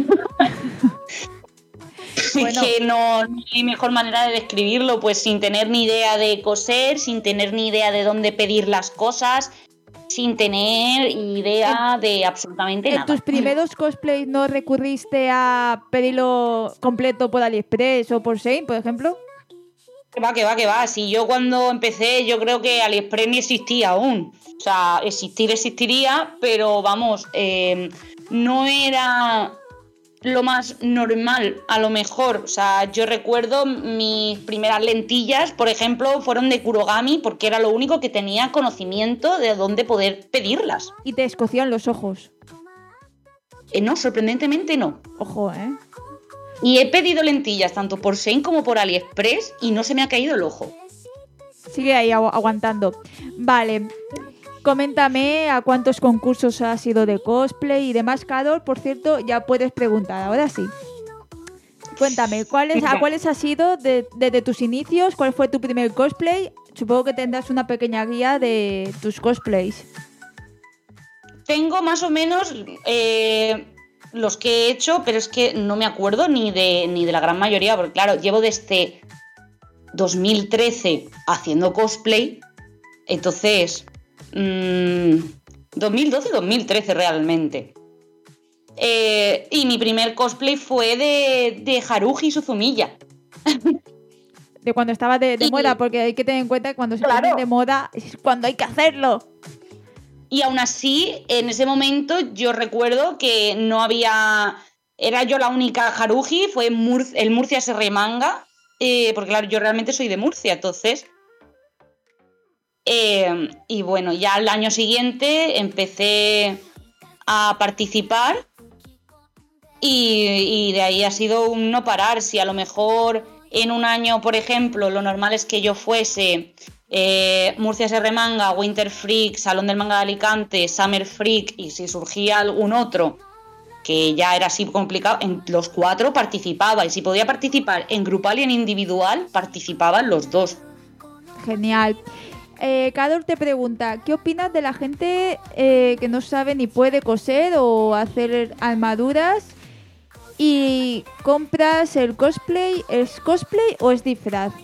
Bueno. Que no, no hay mejor manera de describirlo, pues sin tener ni idea de coser, sin tener ni idea de dónde pedir las cosas, sin tener idea de absolutamente ¿En nada. ¿En tus primeros cosplays no recurriste a pedirlo completo por AliExpress o por Shein, por ejemplo? Que va, que va, que va. Si yo cuando empecé, yo creo que AliExpress ni existía aún. O sea, existir existiría, pero vamos, eh, no era lo más normal, a lo mejor. O sea, yo recuerdo mis primeras lentillas, por ejemplo, fueron de Kurogami porque era lo único que tenía conocimiento de dónde poder pedirlas. ¿Y te escocían los ojos? Eh, no, sorprendentemente no. Ojo, ¿eh? Y he pedido lentillas tanto por Shein como por AliExpress y no se me ha caído el ojo. Sigue ahí agu- aguantando. Vale. Coméntame a cuántos concursos has ido de cosplay y demás, Carol. Por cierto, ya puedes preguntar, ahora sí. Cuéntame, ¿cuáles, ¿a cuáles has ido desde de, de tus inicios? ¿Cuál fue tu primer cosplay? Supongo que tendrás una pequeña guía de tus cosplays. Tengo más o menos eh, los que he hecho, pero es que no me acuerdo ni de, ni de la gran mayoría, porque claro, llevo desde dos mil trece haciendo cosplay, entonces mmm, dos mil doce dos mil trece realmente. Eh, y mi primer cosplay fue de, de Haruhi Suzumiya. De cuando estaba de, de y, moda, porque hay que tener en cuenta que cuando se claro. ponen de moda es cuando hay que hacerlo. Y aún así, en ese momento yo recuerdo que no había... Era yo la única Haruhi, fue Mur- el Murcia se remanga, eh, porque claro, yo realmente soy de Murcia, entonces... Eh, y bueno, ya al año siguiente empecé a participar y, y de ahí ha sido un no parar. Si a lo mejor en un año, por ejemplo, lo normal es que yo fuese eh, Murcia se remanga, Winter Freak, Salón del Manga de Alicante, Summer Freak, y si surgía algún otro que ya era así complicado, en los cuatro participaba, y si podía participar en grupal y en individual, participaban los dos. Genial. Eh, Cador te pregunta, ¿qué opinas de la gente eh, que no sabe ni puede coser o hacer armaduras y compras el cosplay? ¿Es cosplay o es disfraz?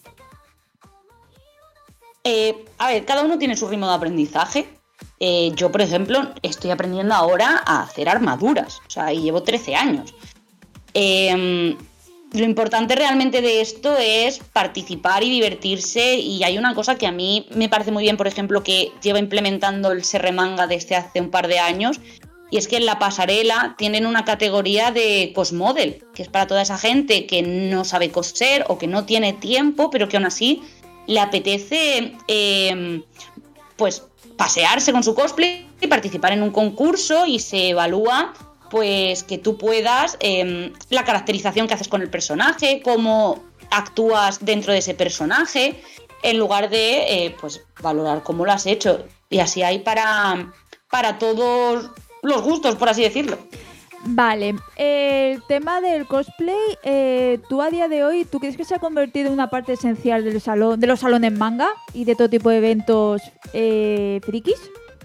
Eh, a ver, cada uno tiene su ritmo de aprendizaje. Eh, yo, por ejemplo, estoy aprendiendo ahora a hacer armaduras, o sea, y llevo trece años. Eh, lo importante realmente de esto es participar y divertirse, y hay una cosa que a mí me parece muy bien, por ejemplo, que lleva implementando el Serremanga desde hace un par de años, y es que en la pasarela tienen una categoría de cosmodel, que es para toda esa gente que no sabe coser o que no tiene tiempo, pero que aún así le apetece eh, pues pasearse con su cosplay y participar en un concurso, y se evalúa pues que tú puedas, eh, la caracterización que haces con el personaje, cómo actúas dentro de ese personaje, en lugar de eh, pues valorar cómo lo has hecho. Y así hay para, para todos los gustos, por así decirlo. Vale, eh, el tema del cosplay, eh, tú a día de hoy, ¿tú crees que se ha convertido en una parte esencial del salón, de los salones manga y de todo tipo de eventos eh, frikis?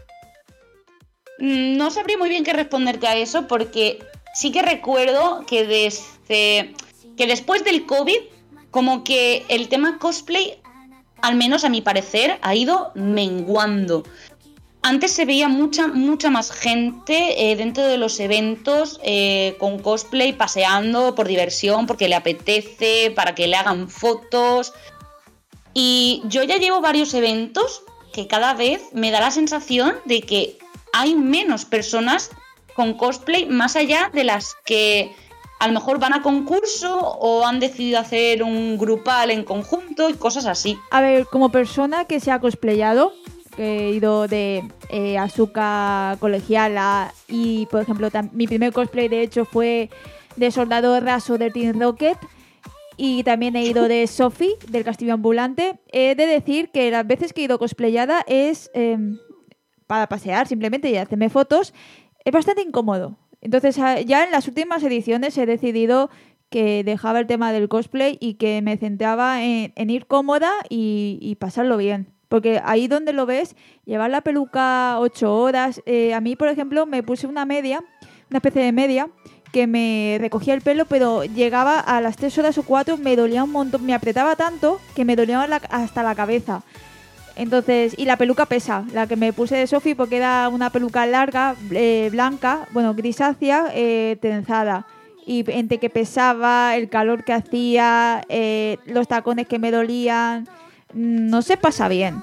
No sabría muy bien qué responderte a eso, porque sí que recuerdo que desde que después del COVID, como que el tema cosplay, al menos a mi parecer, ha ido menguando. Antes se veía mucha, mucha más gente eh, dentro de los eventos eh, con cosplay, paseando por diversión, porque le apetece, para que le hagan fotos. Y yo ya llevo varios eventos que cada vez me da la sensación de que hay menos personas con cosplay, más allá de las que a lo mejor van a concurso o han decidido hacer un grupal en conjunto y cosas así. A ver, como persona que se ha cosplayado, que he ido de eh, Asuka colegiala y, por ejemplo, tam- mi primer cosplay de hecho fue de soldado raso de Team Rocket, y también he ido de Sophie del Castillo Ambulante. He de decir que las veces que he ido cosplayada es eh, para pasear simplemente y hacerme fotos. Es bastante incómodo. Entonces ya en las últimas ediciones he decidido que dejaba el tema del cosplay y que me centraba en, en ir cómoda y, y pasarlo bien. Porque ahí donde lo ves, llevar la peluca ocho horas. Eh, a mí, por ejemplo, me puse una media, una especie de media, que me recogía el pelo, pero llegaba a las tres horas o cuatro, me dolía un montón, me apretaba tanto que me dolía la, hasta la cabeza. Entonces, y la peluca pesa, la que me puse de Sophie, porque era una peluca larga, eh, blanca, bueno, grisácea, eh, trenzada. Y entre que pesaba, el calor que hacía, eh, los tacones que me dolían, no se pasa bien.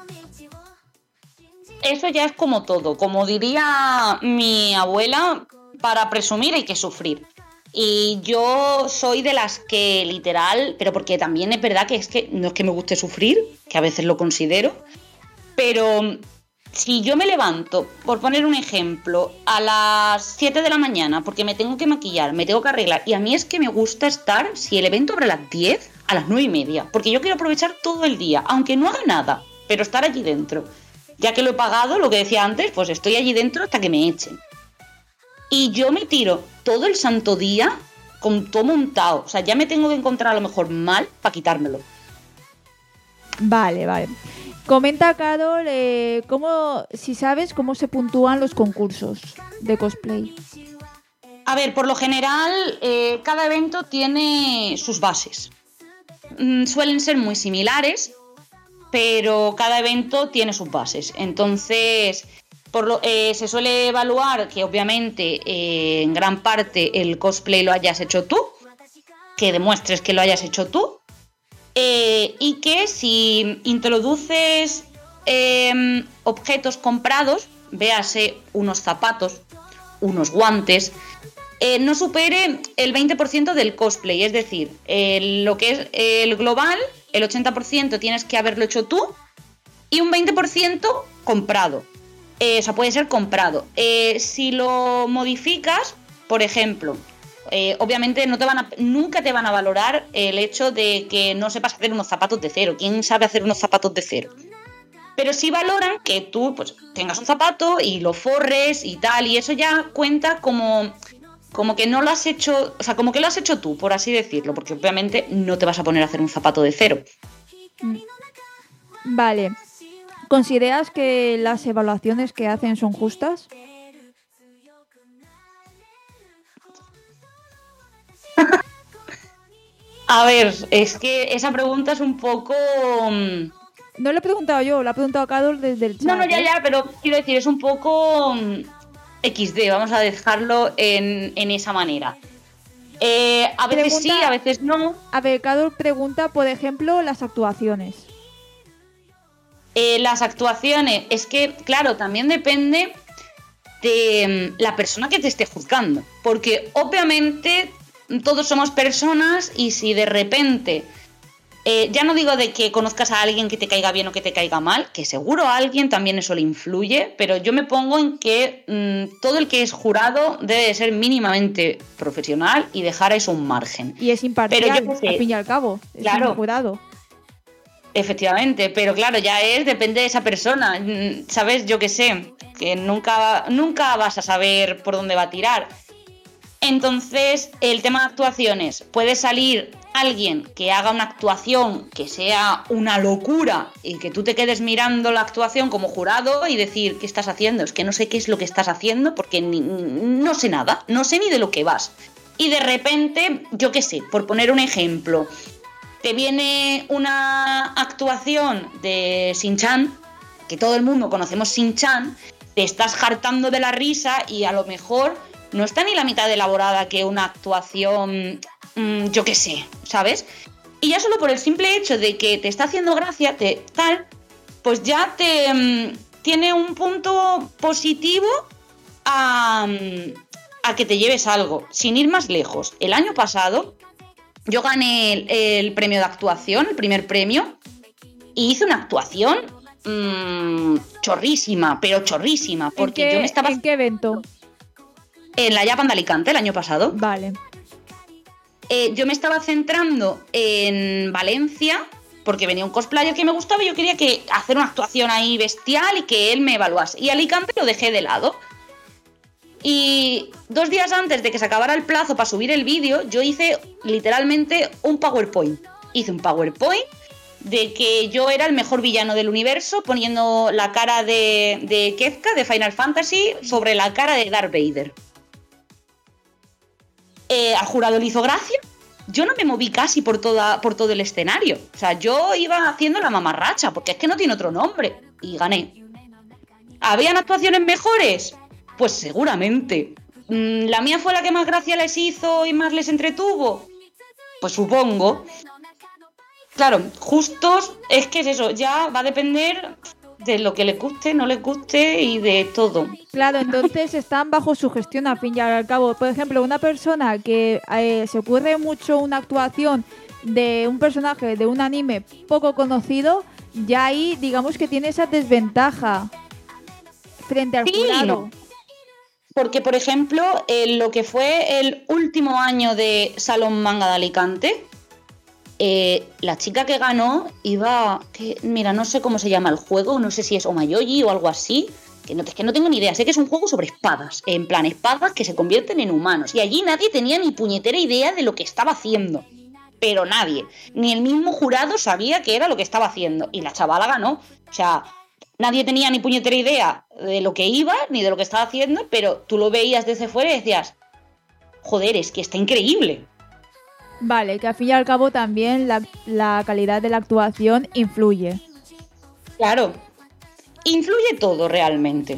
Eso ya es como todo, como diría mi abuela, para presumir hay que sufrir. Y yo soy de las que literal, pero porque también es verdad que es que no es que me guste sufrir, que a veces lo considero, pero si yo me levanto, por poner un ejemplo, a las siete de la mañana porque me tengo que maquillar, me tengo que arreglar, y a mí es que me gusta estar, si el evento abre a las diez, a las nueve y media, porque yo quiero aprovechar todo el día, aunque no haga nada, pero estar allí dentro. Ya que lo he pagado, lo que decía antes, pues estoy allí dentro hasta que me echen. Y yo me tiro todo el santo día con todo montado. O sea, ya me tengo que encontrar a lo mejor mal para quitármelo. Vale, vale. Comenta, Carol, eh, cómo, si sabes cómo se puntúan los concursos de cosplay. A ver, por lo general, eh, cada evento tiene sus bases. Mm, suelen ser muy similares. pero cada evento tiene sus bases. Entonces, por lo, eh, se suele evaluar que obviamente eh, en gran parte el cosplay lo hayas hecho tú, que demuestres que lo hayas hecho tú, eh, y que si introduces eh, objetos comprados, véase unos zapatos, unos guantes, eh, no supere el veinte por ciento del cosplay. Es decir, eh, lo que es el global, el ochenta por ciento tienes que haberlo hecho tú y un veinte por ciento comprado. Eh, o sea, puede ser comprado. Eh, si lo modificas, por ejemplo, eh, obviamente no te van a, nunca te van a valorar el hecho de que no sepas hacer unos zapatos de cero. ¿Quién sabe hacer unos zapatos de cero? Pero sí valoran que tú pues tengas un zapato y lo forres y tal, y eso ya cuenta como, como que no lo has hecho, o sea, como que lo has hecho tú, por así decirlo, porque obviamente no te vas a poner a hacer un zapato de cero. Vale. ¿Consideras que las evaluaciones que hacen son justas? A ver, es que esa pregunta es un poco... No lo he preguntado yo, lo ha preguntado Carol desde el chat. No, no, ya, ¿eh? ya, pero quiero decir, es un poco equis de, vamos a dejarlo en, en esa manera. Eh, a veces pregunta, sí, a veces no. A ver, Carol pregunta, por ejemplo, las actuaciones. Eh, las actuaciones, es que, claro, también depende de la persona que te esté juzgando. Porque obviamente todos somos personas y si de repente... Eh, ya no digo de que conozcas a alguien que te caiga bien o que te caiga mal, que seguro a alguien también eso le influye, pero yo me pongo en que mmm, todo el que es jurado debe de ser mínimamente profesional y dejar eso un margen. Y es imparcial, pero yo sé, al fin y al cabo, es claro, un jurado. Efectivamente, pero claro, ya es, depende de esa persona, ¿sabes? Yo qué sé, que nunca, nunca vas a saber por dónde va a tirar. Entonces, el tema de actuaciones, puede salir alguien que haga una actuación que sea una locura y que tú te quedes mirando la actuación como jurado y decir, ¿qué estás haciendo? Es que no sé qué es lo que estás haciendo porque ni, no sé nada, no sé ni de lo que vas. Y de repente, yo qué sé, por poner un ejemplo, te viene una actuación de Shin-Chan, que todo el mundo conocemos Shin-Chan, te estás hartando de la risa y a lo mejor no está ni la mitad de elaborada que una actuación, mmm, yo qué sé, ¿sabes? Y ya solo por el simple hecho de que te está haciendo gracia, te, tal, pues ya te mmm, tiene un punto positivo a, a que te lleves algo. Sin ir más lejos, el año pasado yo gané el, el premio de actuación, el primer premio, y hice una actuación mmm, chorrísima, pero chorrísima, porque ¿En qué, yo me estaba... ¿En qué evento? En la Japan de Alicante el año pasado. Vale. Eh, yo me estaba centrando en Valencia porque venía un cosplayer que me gustaba y yo quería que hacer una actuación ahí bestial y que él me evaluase. Y Alicante lo dejé de lado. Y dos días antes de que se acabara el plazo para subir el vídeo, yo hice literalmente un PowerPoint. Hice un PowerPoint de que yo era el mejor villano del universo poniendo la cara de, de Kefka de Final Fantasy sobre la cara de Darth Vader. Eh, al jurado le hizo gracia. Yo no me moví casi por, toda, por todo el escenario. O sea, yo iba haciendo la mamarracha, porque es que no tiene otro nombre. Y gané. ¿Habían actuaciones mejores? Pues seguramente. ¿La mía fue la que más gracia les hizo y más les entretuvo? Pues supongo. Claro, justos, es que es eso, ya va a depender de lo que les guste, no les guste y de todo. Claro, entonces están bajo su gestión al fin y al cabo. Por ejemplo, una persona que eh, se ocurre mucho una actuación de un personaje de un anime poco conocido, ya ahí digamos que tiene esa desventaja frente al sí, jurado. Porque, por ejemplo, en lo que fue el último año de Salón Manga de Alicante, Eh, la chica que ganó iba... Que, mira, no sé cómo se llama el juego, no sé si es Omayoji o algo así, que no, es que no tengo ni idea, sé que es un juego sobre espadas, en plan espadas que se convierten en humanos, y allí nadie tenía ni puñetera idea de lo que estaba haciendo, pero nadie, ni el mismo jurado sabía qué era lo que estaba haciendo, y la chavala ganó, o sea, nadie tenía ni puñetera idea de lo que iba, ni de lo que estaba haciendo, pero tú lo veías desde fuera y decías, joder, es que está increíble. Vale, que al fin y al cabo también la, la calidad de la actuación influye. Claro, influye todo realmente.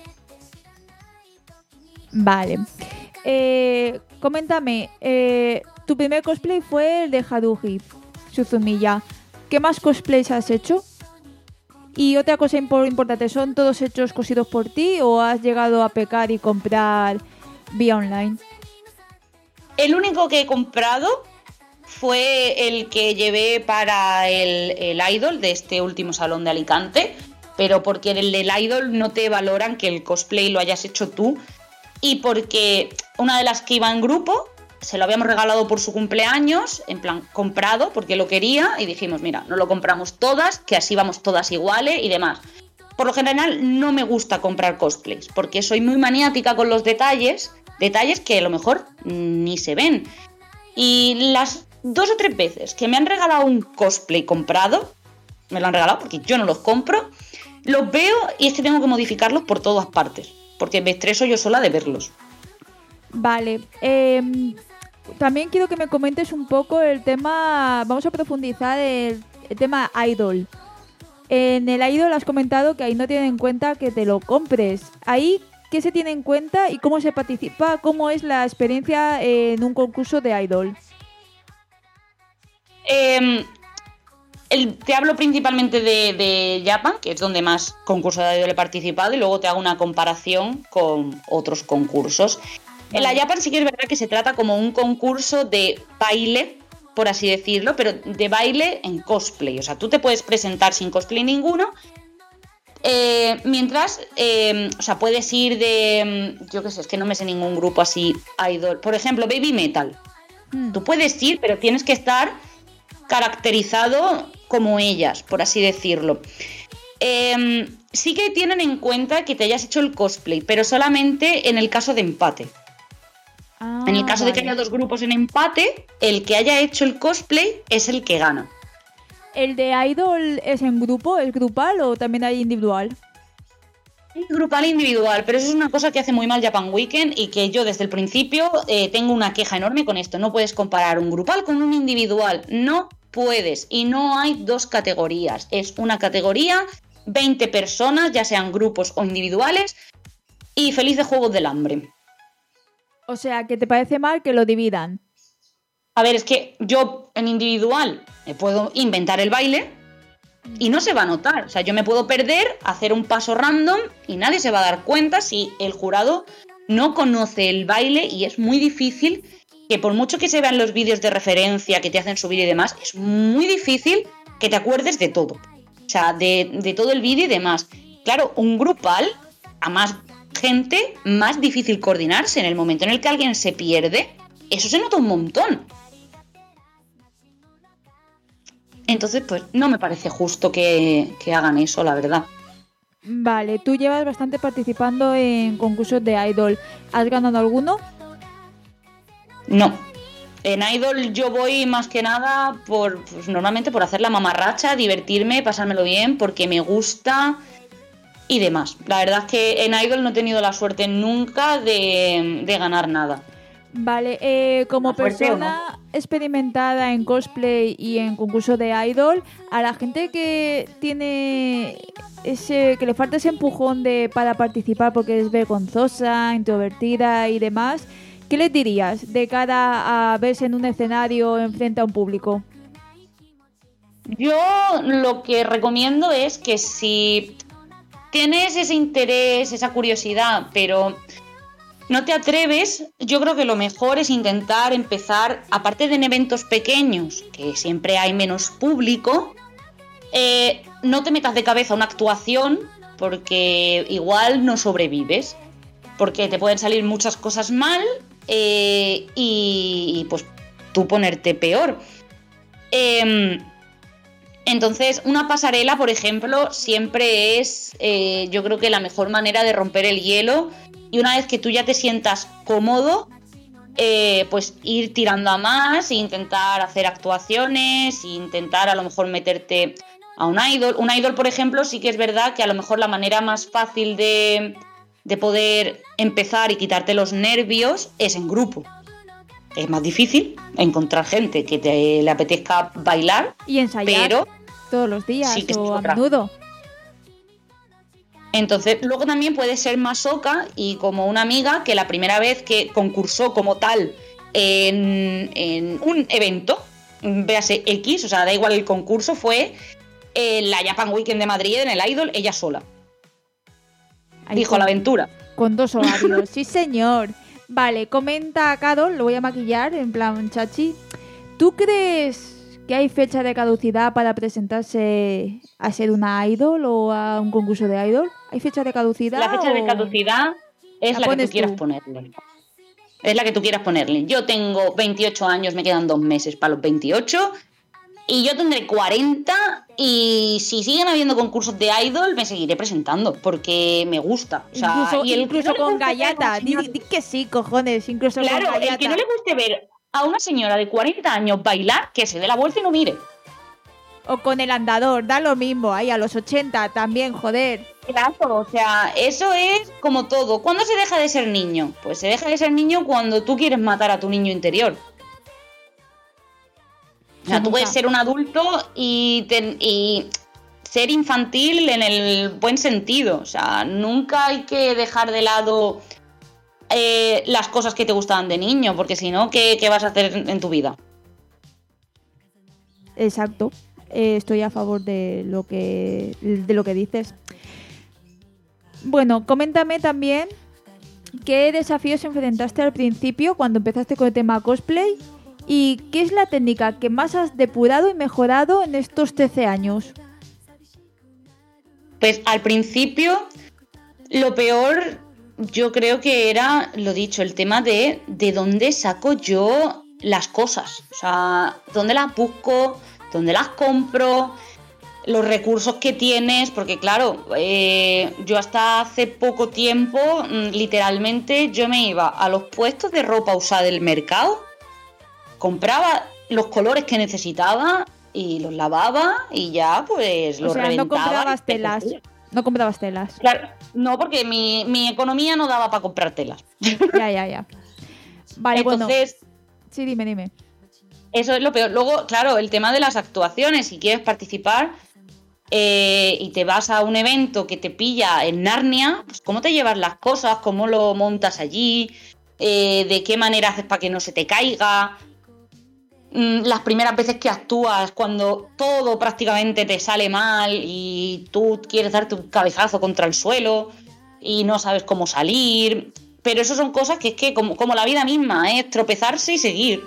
Vale. Eh, coméntame, eh, tu primer cosplay fue el de Haruhi Suzumiya. ¿Qué más cosplays has hecho? Y otra cosa importante, ¿son todos hechos cosidos por ti o has llegado a pecar y comprar vía online? El único que he comprado fue el que llevé para el, el Idol de este último salón de Alicante, pero porque en el del Idol no te valoran que el cosplay lo hayas hecho tú y porque una de las que iba en grupo se lo habíamos regalado por su cumpleaños, en plan comprado porque lo quería y dijimos, mira, no lo compramos todas, que así vamos todas iguales y demás. Por lo general no me gusta comprar cosplays porque soy muy maniática con los detalles, detalles que a lo mejor ni se ven. Y las dos o tres veces que me han regalado un cosplay comprado, me lo han regalado porque yo no los compro, los veo y es que tengo que modificarlos por todas partes, porque me estreso yo sola de verlos. Vale, eh, también quiero que me comentes un poco el tema, vamos a profundizar el, el tema idol. En el idol has comentado que ahí no tienen en cuenta que te lo compres. Ahí, ¿qué se tiene en cuenta y cómo se participa? ¿Cómo es la experiencia en un concurso de idol? Eh, el, te hablo principalmente de, de Japan, que es donde más concursos de idol he participado, y luego te hago una comparación con otros concursos. En la Japan sí que es verdad que se trata como un concurso de baile, por así decirlo, pero de baile en cosplay. O sea, tú te puedes presentar sin cosplay ninguno, eh, mientras, eh, o sea, puedes ir de, yo qué sé, es que no me sé ningún grupo así idol. Por ejemplo, Baby Metal. Mm. Tú puedes ir, pero tienes que estar caracterizado como ellas, por así decirlo. Eh, sí que tienen en cuenta que te hayas hecho el cosplay, pero solamente en el caso de empate. Ah, en el caso vale. de que haya dos grupos en empate, el que haya hecho el cosplay es el que gana. ¿El de idol es en grupo, es grupal o también hay individual? Es grupal e individual, pero eso es una cosa que hace muy mal Japan Weekend y que yo desde el principio eh, tengo una queja enorme con esto. No puedes comparar un grupal con un individual, no puedes, y no hay dos categorías, es una categoría, veinte personas, ya sean grupos o individuales, y feliz de Juegos del Hambre. O sea, ¿que te parece mal que lo dividan? A ver, es que yo en individual me puedo inventar el baile y no se va a notar. O sea, yo me puedo perder, hacer un paso random y nadie se va a dar cuenta si el jurado no conoce el baile, y es muy difícil que, por mucho que se vean los vídeos de referencia que te hacen subir y demás, es muy difícil que te acuerdes de todo. O sea, de, de todo el vídeo y demás. Claro, un grupal, a más gente, más difícil coordinarse. En el momento en el que alguien se pierde, eso se nota un montón. Entonces, pues no me parece justo que, que hagan eso, la verdad. Vale, tú llevas bastante participando en concursos de idol. ¿Has ganado alguno? No. En idol yo voy más que nada por, pues, normalmente por hacer la mamarracha, divertirme, pasármelo bien, porque me gusta y demás. La verdad es que en idol no he tenido la suerte nunca de, de ganar nada. Vale, eh, como persona no? experimentada en cosplay y en concurso de idol, a la gente que tiene ese, que le falta ese empujón de para participar porque es vergonzosa, introvertida y demás, ¿qué les dirías de cara a verse en un escenario enfrente a un público? Yo lo que recomiendo es que si tienes ese interés, esa curiosidad, pero no te atreves, yo creo que lo mejor es intentar empezar, aparte de en eventos pequeños, que siempre hay menos público, eh, no te metas de cabeza una actuación porque igual no sobrevives, porque te pueden salir muchas cosas mal eh, y, y pues tú ponerte peor. Eh, entonces, una pasarela, por ejemplo, siempre es, eh, yo creo que la mejor manera de romper el hielo. Y una vez que tú ya te sientas cómodo, eh, pues ir tirando a más e intentar hacer actuaciones, e intentar a lo mejor meterte a un idol. Un idol, por ejemplo, sí que es verdad que a lo mejor la manera más fácil de, de poder empezar y quitarte los nervios es en grupo. Es más difícil encontrar gente que te le apetezca bailar. Y ensayar pero todos los días sí que o a menudo. Entonces, luego también puede ser masoca y como una amiga que la primera vez que concursó como tal en, en un evento, véase X, o sea, da igual el concurso, fue en la Japan Weekend de Madrid, en el Idol, ella sola. Ahí dijo con, la aventura. Con dos horarios, sí señor. Vale, comenta Carol, lo voy a maquillar en plan chachi. ¿Tú crees que hay fecha de caducidad para presentarse a ser una idol o a un concurso de idol? ¿Hay fecha de caducidad? La fecha o... de caducidad es la, la que tú quieras tú? ponerle. Es la que tú quieras ponerle. Yo tengo veintiocho años, me quedan dos meses para los veintiocho y yo tendré cuarenta y si siguen habiendo concursos de idol me seguiré presentando porque me gusta. O sea, incluso y el incluso no con gallata. Di, di que sí, cojones, incluso claro, con gallata. El que no le guste ver a una señora de cuarenta años bailar, que se dé la vuelta y no mire. O con el andador, da lo mismo, ahí a los ochenta también, joder. Claro, o sea, eso es como todo. ¿Cuándo se deja de ser niño? Pues se deja de ser niño cuando tú quieres matar a tu niño interior. O sea, tú puedes ser un adulto y, ten, y ser infantil en el buen sentido. O sea, nunca hay que dejar de lado eh, las cosas que te gustaban de niño, porque si no, ¿qué, qué vas a hacer en, en tu vida? Exacto. Eh, estoy a favor de lo que de lo que dices. Bueno, coméntame también qué desafíos enfrentaste al principio cuando empezaste con el tema cosplay y qué es la técnica que más has depurado y mejorado en estos trece años. Pues al principio lo peor yo creo que era, lo dicho, el tema de de dónde saco yo las cosas. O sea, dónde las busco, dónde las compro, los recursos que tienes, porque claro, eh, yo hasta hace poco tiempo, literalmente, yo me iba a los puestos de ropa usada del mercado, compraba los colores que necesitaba y los lavaba y ya pues los reventaba. O sea, no comprabas telas, no comprabas telas. Claro, no, porque mi, mi economía no daba para comprar telas. Ya, ya, ya. Vale, entonces, bueno. Sí, dime, dime. Eso es lo peor. Luego, claro, el tema de las actuaciones. Si quieres participar eh, y te vas a un evento que te pilla en Narnia, pues cómo te llevas las cosas, cómo lo montas allí, eh, de qué manera haces para que no se te caiga. Mm, las primeras veces que actúas, cuando todo prácticamente te sale mal y tú quieres darte un cabezazo contra el suelo y no sabes cómo salir. Pero eso son cosas que es que, como, como la vida misma, es tropezarse y seguir.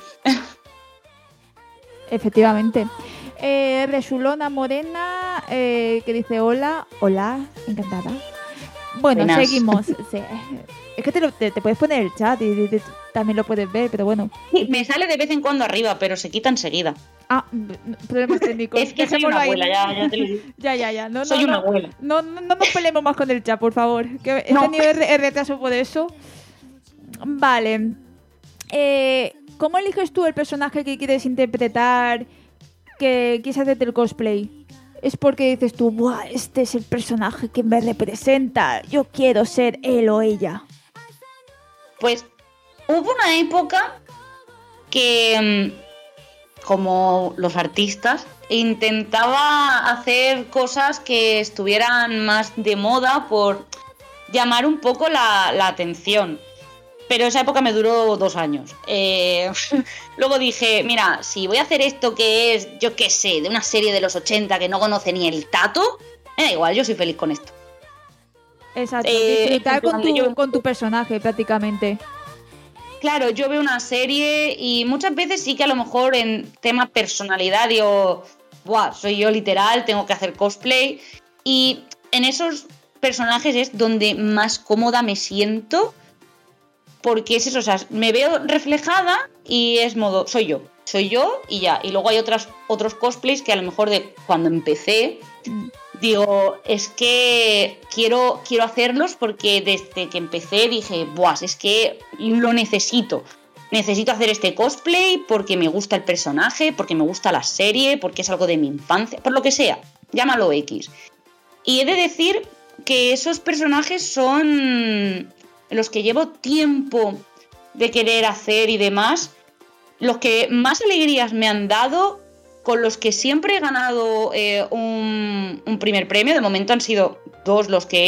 Efectivamente. Eh, Resulona Morena, eh, que dice hola, hola, encantada. Bueno, Buenas. Seguimos. Sí. Es que te, lo, te, te puedes poner el chat y, y, y también lo puedes ver, pero bueno. Sí, me sale de vez en cuando arriba, pero se quita enseguida. Ah, problemas técnicos. Es que soy una abuela, ya, ya te lo digo. Ya, ya, ya. No, soy no, una no, abuela. No, no, no nos peleemos más con el chat, por favor. Que he no. tenido el retraso por eso. Vale. Eh, ¿Cómo eliges tú el personaje que quieres interpretar, que quieres hacerte el cosplay? ¿Es porque dices tú, buah, este es el personaje que me representa, yo quiero ser él o ella? Pues hubo una época que, como los artistas, intentaba hacer cosas que estuvieran más de moda por llamar un poco la, la atención. Pero esa época me duró dos años. Eh, luego dije, mira, si voy a hacer esto que es, yo qué sé, de una serie de los ochenta que no conoce ni el tato, me da igual, yo soy feliz con esto. Exacto, eh, disfrutar con tu, yo... con tu personaje prácticamente. Claro, yo veo una serie y muchas veces sí que a lo mejor en tema personalidad digo, buah, soy yo literal, tengo que hacer cosplay. Y en esos personajes es donde más cómoda me siento. Porque es eso, o sea, me veo reflejada y es modo, soy yo, soy yo y ya. Y luego hay otras, otros cosplays que a lo mejor de cuando empecé, digo, es que quiero, quiero hacerlos porque desde que empecé dije, buah, es que lo necesito. Necesito hacer este cosplay porque me gusta el personaje, porque me gusta la serie, porque es algo de mi infancia, por lo que sea, llámalo X. Y he de decir que esos personajes son los que llevo tiempo de querer hacer y demás, los que más alegrías me han dado, con los que siempre he ganado eh, un, un primer premio. De momento han sido dos los que he hecho,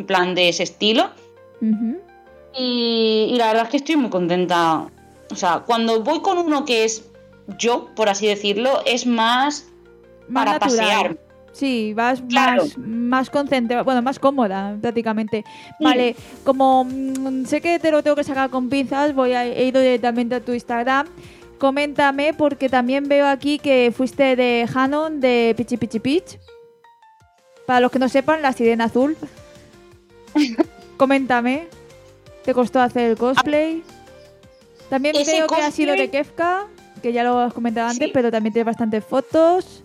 plan de ese estilo. Uh-huh. Y, y la verdad es que estoy muy contenta. O sea, cuando voy con uno que es yo, por así decirlo, es más, más para natural. pasear. Sí, vas Claro. más, más concentrada, bueno, más cómoda prácticamente. Sí. Vale, como mmm, sé que te lo tengo que sacar con pinzas, voy a he ido directamente a tu Instagram. Coméntame, porque también veo aquí que fuiste de Hanon de Pichi Pichi Pitch. Para los que no sepan, la sirena azul. Coméntame, ¿te costó hacer el cosplay? También Ese veo cosplay... que ha sido de Kefka, que ya lo has comentado antes, sí. pero también tienes bastantes fotos.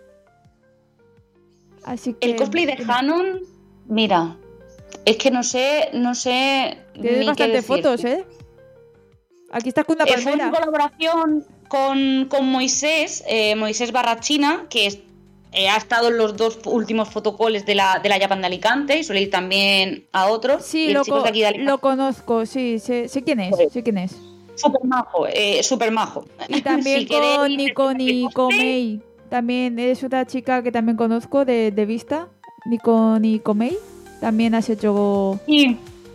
Así que, el cosplay de Hanon, mira, es que no sé, no sé. Tienes bastantes fotos, ¿eh? Aquí estás con una palmera. Eh, fue una colaboración con, con Moisés, eh, Moisés Barrachina, que es, eh, ha estado en los dos últimos fotocalls de la, de la Japan de Alicante y suele ir también a otros. Sí, y lo, el chico co- de aquí de Alicante, lo conozco, sí, sé, sé quién es, pues, sé quién es. Súper majo, eh, súper majo. Y también si con queréis, Nikoni Komei. También es otra chica que también conozco de, de vista. Nikoni Komei. También has hecho... Sí.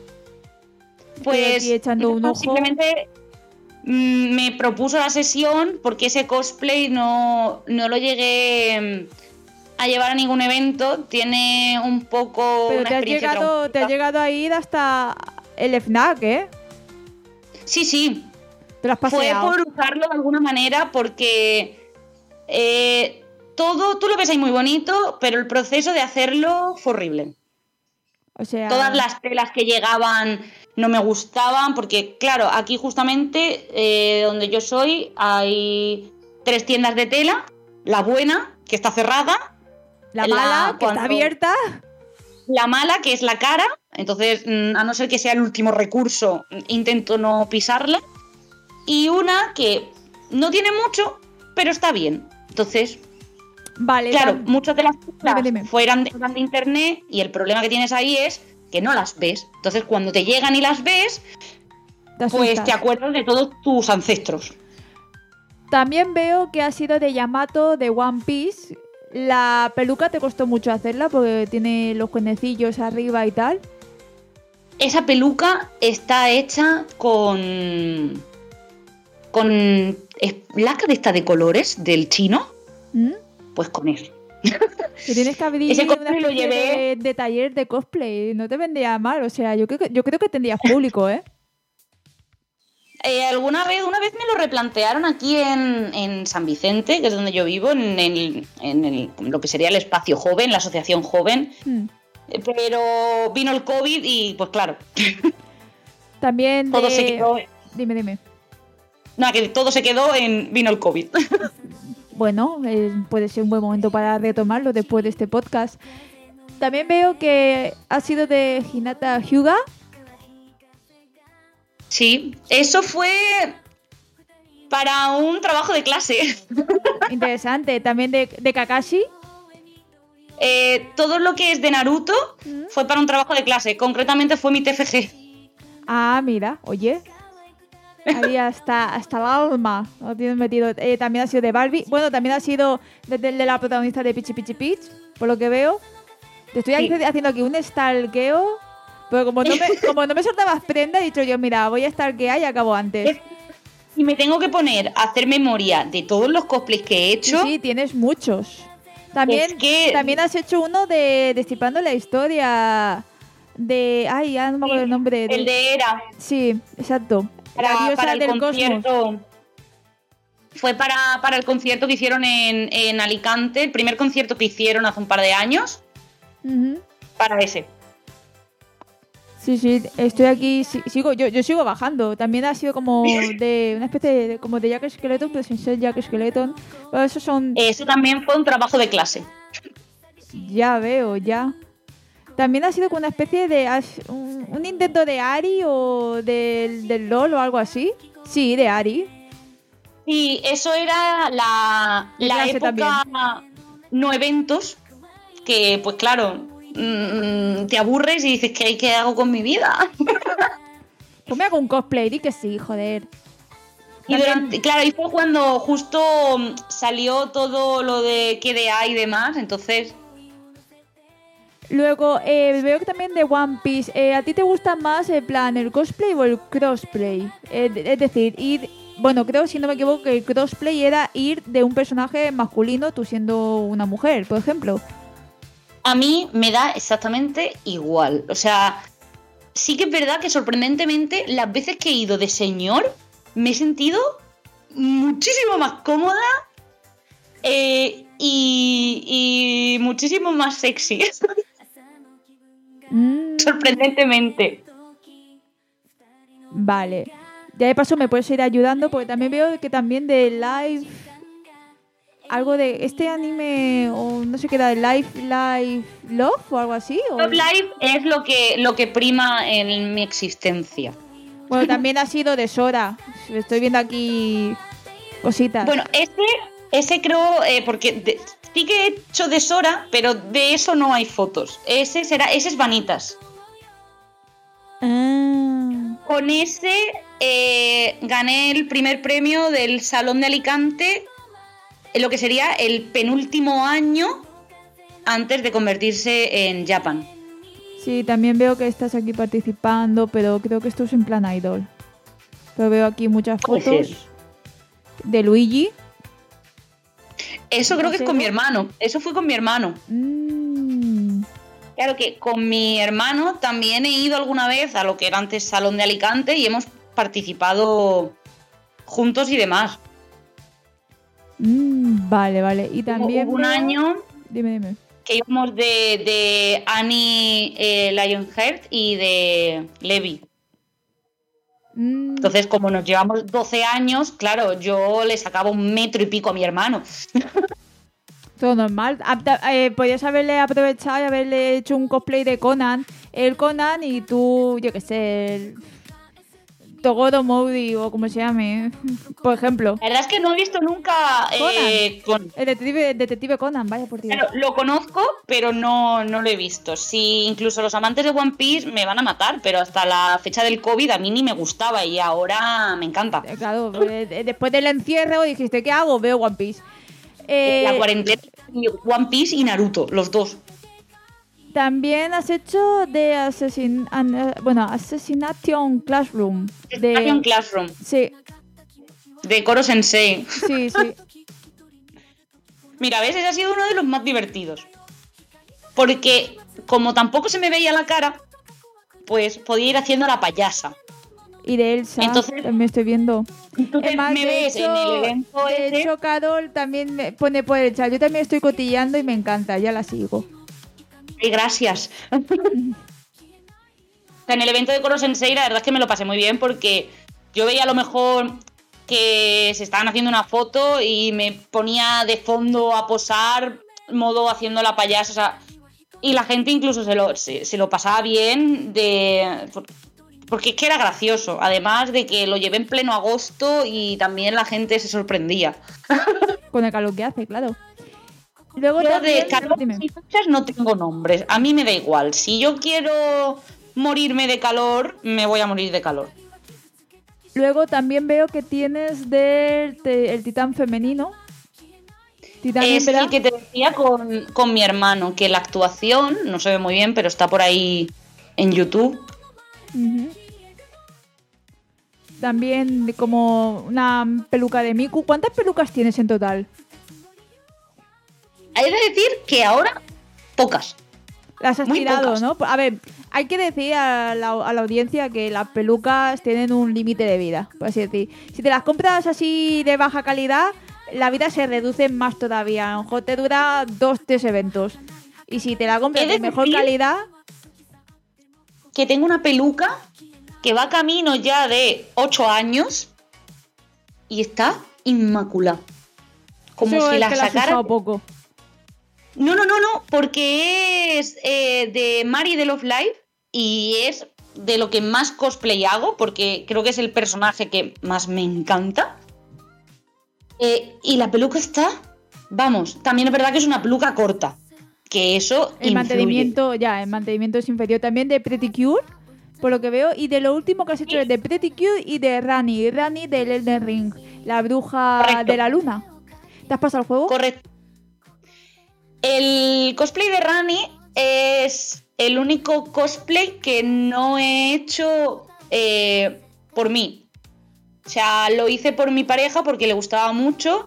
Estoy Pues aquí echando un ojo. simplemente mm, me propuso la sesión porque ese cosplay no, no lo llegué a llevar a ningún evento. Tiene un poco Pero una te has, experiencia llegado, te has traumática. llegado a ir hasta el F N A C, ¿eh? Sí, sí. Te lo has Fue paseado. por usarlo de alguna manera porque eh, todo, tú lo ves ahí muy bonito, pero el proceso de hacerlo fue horrible. O sea... Todas las telas que llegaban no me gustaban porque, claro, aquí justamente eh, donde yo soy hay tres tiendas de tela. La buena, que está cerrada. La mala, la, que está abierta. La mala, que es la cara. Entonces, a no ser que sea el último recurso, intento no pisarla. Y una que no tiene mucho, pero está bien. Entonces, vale, claro, tam- muchas de las telas dime, dime. fueran de, de internet y el problema que tienes ahí es que no las ves. Entonces, cuando te llegan y las ves, Te pues asustas. te acuerdas de todos tus ancestros. También veo que ha sido de Yamato de One Piece. La peluca te costó mucho hacerla porque tiene los cuernecillos arriba y tal. Esa peluca está hecha con... con es laca de esta de colores del chino. ¿Mm? Pues con eso. Que tienes que abrir Ese una cosplay lo especie llevé- de, de taller de cosplay. No te vendría mal. O sea, yo creo que, yo creo que tendrías público, ¿eh? Eh, alguna vez, una vez me lo replantearon aquí en, en San Vicente, que es donde yo vivo, en, el, en el, lo que sería el espacio joven, la asociación joven. Hmm. Eh, Pero vino el COVID y, pues claro, También de... todo se quedó. Dime, dime. Nada, que todo se quedó en. Vino el COVID. Bueno, eh, puede ser un buen momento para retomarlo después de este podcast. También veo que ha sido de Hinata Hyuga. Sí, eso fue para un trabajo de clase. Interesante. También de, de Kakashi. Eh, todo lo que es de Naruto ¿Mm? fue para un trabajo de clase. Concretamente fue mi T F G. Ah, mira, oye. Ahí hasta, hasta el alma lo tienes metido. Eh, también ha sido de Barbie. Bueno, también ha sido de, de, de la protagonista de Pichi Pichi Pitch, por lo que veo. Te estoy Sí. haciendo aquí un stalkeo, pero como no me, como no me soltabas prenda, he dicho yo, mira, voy a stalkear y acabo antes. Y me tengo que poner a hacer memoria de todos los cosplays que he hecho. Sí, sí, tienes muchos. También, Es que- también has hecho uno de Destipando la Historia de... Ay, ya no me acuerdo el nombre. El de Era. Sí, exacto. La Para, diosa para el del cosmos. concierto. Fue para, para el concierto que hicieron en, en Alicante, el primer concierto que hicieron hace un par de años. Ujú. Para ese. Sí, sí, estoy aquí, sí- sigo, yo, yo sigo bajando. También ha sido como de una especie de, como de Jack Skeleton, pero sin ser Jack Skeleton. Bueno, esos son, Eso también fue un trabajo de clase. ya veo, ya. También ha sido como una especie de, has- un, un intento de Ari o del, del LOL o algo así. Sí, de Ari. Y eso era la, De la clase época no eventos, que pues claro, mm, te aburres y dices, ¿qué, qué hago con mi vida? Pues me hago un cosplay, di que sí, joder. Y durante, claro, y fue cuando justo mm, salió todo lo de K D A y demás, entonces Luego, eh, veo que también de One Piece. Eh, ¿A ti te gusta más el plan, el cosplay o el crossplay? Eh, es decir, ir... Bueno, creo, si no me equivoco, que el crossplay era ir de un personaje masculino, tú siendo una mujer, por ejemplo. A mí me da exactamente igual. O sea, sí que es verdad que sorprendentemente las veces que he ido de señor me he sentido muchísimo más cómoda eh, y, y muchísimo más sexy. Mm, Sorprendentemente. vale. Ya de paso me puedes ir ayudando porque también veo que también de Live... Algo de este anime o no sé qué era, de Life, Life Love o algo así. ¿O? Love Live es lo que, lo que prima en mi existencia. Bueno, también ha sido de Sora. Estoy viendo aquí cositas. Bueno, ese, ese creo, eh, porque de, sí que he hecho de Sora, pero de eso no hay fotos. Ese será, ese es Vanitas. Ah. Con ese eh, gané el primer premio del Salón de Alicante, en lo que sería el penúltimo año antes de convertirse en Japan. Sí, también veo que estás aquí participando, pero creo que esto es en plan idol. Pero veo aquí muchas fotos de Luigi. Eso creo que es con mi hermano. Eso fue con mi hermano. Mm. Claro que con mi hermano también he ido alguna vez a lo que era antes Salón de Alicante y hemos participado juntos y demás. Mm, vale, vale. Y también hubo un veo... año Dime, dime. que íbamos de, de Annie eh, Lionheart y de Levi. Mm. Entonces, como nos llevamos doce años, claro, yo le sacaba un metro y pico a mi hermano. Todo normal. Eh, podrías haberle aprovechado y haberle hecho un cosplay de Conan. El Conan y tú, yo qué sé, el Togoro Mouri o como se llame, por ejemplo. La verdad es que no he visto nunca eh, Conan. con... El detective, detective Conan, vaya por Dios. Claro, lo conozco, pero no, no lo he visto. Sí, incluso los amantes de One Piece me van a matar, pero hasta la fecha del COVID a mí ni me gustaba y ahora me encanta. Eh, Claro, eh, después del encierro dijiste, ¿qué hago? Veo One Piece. Eh, La cuarentena, One Piece y Naruto, los dos. También has hecho de asesin an- bueno, Assassination Classroom. De Assassination Classroom, Sí, de Koro Sensei. sí, sí. Mira, ¿ves? Ese ha sido uno de los más divertidos. Porque como tampoco se me veía la cara, pues podía ir haciendo la payasa. Y de Elsa, Entonces, también estoy viendo. Tú te, Es más, me de ves hecho, en el evento de ese. hecho, Carol también me pone por el chat. Yo también estoy cotillando y me encanta, ya la sigo. Ay, gracias. En el evento de Koro Sensei, la verdad es que me lo pasé muy bien porque yo veía a lo mejor que se estaban haciendo una foto y me ponía de fondo a posar, modo haciendo la payasa, o sea, y la gente incluso se lo, se, se lo pasaba bien de... Porque es que era gracioso, además de que lo llevé en pleno agosto y también la gente se sorprendía. Con el calor que hace, claro. Luego Yo también, de calor dime. y fechas no tengo nombres, a mí me da igual. Si yo quiero morirme de calor, me voy a morir de calor. Luego también veo que tienes del te- el titán femenino. Titán Es hembra. el que te decía con, con mi hermano, que la actuación no se ve muy bien, pero está por ahí en YouTube. Ujú. También de como una peluca de Miku. ¿Cuántas pelucas tienes en total? Hay de decir que ahora, pocas. Las has Muy tirado, pocas. ¿no? A ver, hay que decir a la, a la audiencia que las pelucas tienen un límite de vida, por así decir. Si te las compras así de baja calidad, la vida se reduce más todavía. A lo mejor te dura dos, tres eventos. Y si te la compras He de de mejor decir- calidad, Que tengo una peluca que va camino ya de ocho años y está inmaculada. Como eso si es la que la has sacara... usado poco. No, no, no, no, porque es eh, de Mari de Love Live y es de lo que más cosplay hago, porque creo que es el personaje que más me encanta. Eh, y la peluca está, vamos, también es verdad que es una peluca corta, que eso El influye. mantenimiento, ya, el mantenimiento es inferior. También de Pretty Cure, por lo que veo. Y de lo último que has hecho es de Pretty Cure y de Rani. Rani del Elden Ring, la bruja Correcto. de la luna. ¿Te has pasado el juego? Correcto. El cosplay de Rani es el único cosplay que no he hecho eh, por mí. O sea, lo hice por mi pareja porque le gustaba mucho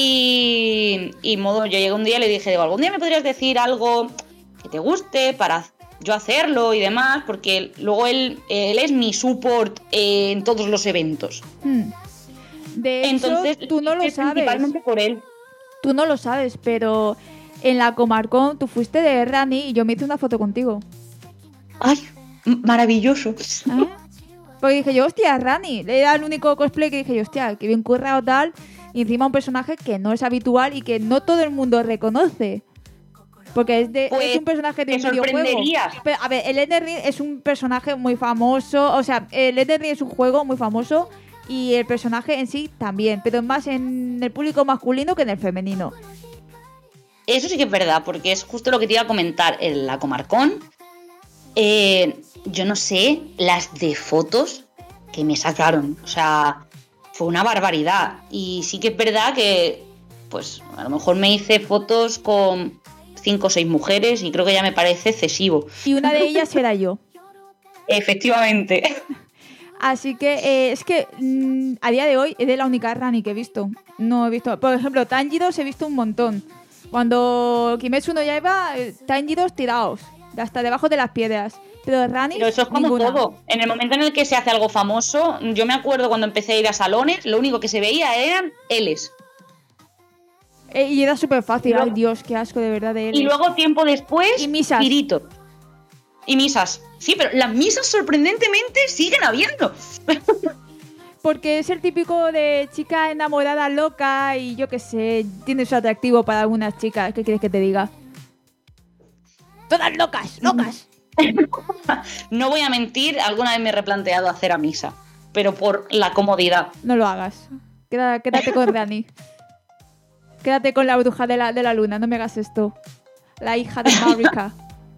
y, y modo, yo llegué un día y le dije, digo, ¿algún día me podrías decir algo que te guste para yo hacerlo y demás? Porque luego él, él es mi support en todos los eventos. Hmm. De hecho, Entonces, tú no lo sabes. Principalmente por él. Tú no lo sabes, pero en la Comarcon tú fuiste de Rani y yo me hice una foto contigo. ¡Ay! Maravilloso. ¿Eh? Porque dije yo, hostia, Rani. Era el único cosplay que dije yo, hostia, que bien currado tal. Y encima un personaje que no es habitual y que no todo el mundo reconoce. Porque es, de, pues, es un personaje de un videojuego. Pero, a ver, el Elden Ring es un personaje muy famoso. O sea, el Elden Ring es un juego muy famoso. Y el personaje en sí también, pero más en el público masculino que en el femenino. Eso sí que es verdad, porque es justo lo que te iba a comentar. En la Comarcon, eh, yo no sé, las de fotos que me sacaron. O sea, fue una barbaridad. Y sí que es verdad que, pues, a lo mejor me hice fotos con cinco o seis mujeres y creo que ya me parece excesivo. Y una de ellas era yo. Efectivamente. Así que eh, es que mmm, a día de hoy es de la única Rani que he visto. No he visto, por ejemplo, Tanjiros he visto un montón. Cuando Kimetsu no Yaiba, eh, Tanjiros tirados, hasta debajo de las piedras. Pero Rani, Pero eso es como ninguna. todo. En el momento en el que se hace algo famoso, yo me acuerdo cuando empecé a ir a salones, lo único que se veía eran Ls. Eh, y era súper fácil. Luego, ay Dios, qué asco de verdad de él. Y luego tiempo después, y misas. Kirito. Y misas. Sí, pero las misas sorprendentemente siguen habiendo. Porque es el típico de chica enamorada loca y yo qué sé, tiene su atractivo para algunas chicas. ¿Qué quieres que te diga? Todas locas, locas. No voy a mentir, alguna vez me he replanteado hacer a misa, pero por la comodidad. No lo hagas. Quédate, quédate con Rani. Quédate con la bruja de la, de la luna, no me hagas esto. La hija de Marika.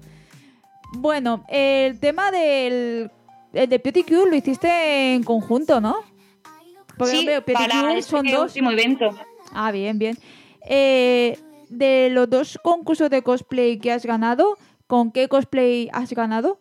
Bueno, el tema del el de Beauty lo hiciste en conjunto, ¿no? Porque sí, veo, para este son dos. último evento. Ah, bien, bien. Eh, de los dos concursos de cosplay que has ganado, ¿con qué cosplay has ganado?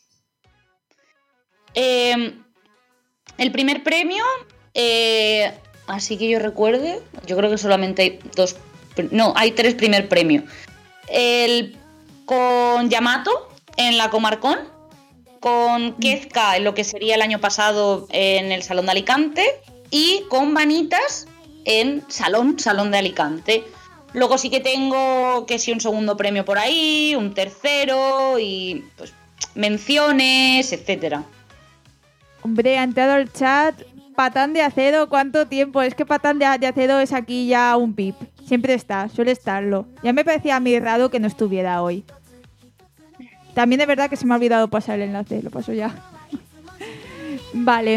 Eh, el primer premio, eh, así que yo recuerde, yo creo que solamente hay dos, no, hay tres primer premios. El con Yamato en la Comarcon, con Kezka en lo que sería el año pasado en el Salón de Alicante y con Vanitas en Salón, Salón de Alicante. Luego sí que tengo que sí un segundo premio por ahí, un tercero y pues menciones, etcétera. Hombre, ha entrado al chat Patán de Acero, ¿cuánto tiempo? Es que Patán de, de Acero es aquí ya un pip. Siempre está, suele estarlo. Ya me parecía a mí raro que no estuviera hoy. También es verdad que se me ha olvidado pasar el enlace, lo paso ya. Vale.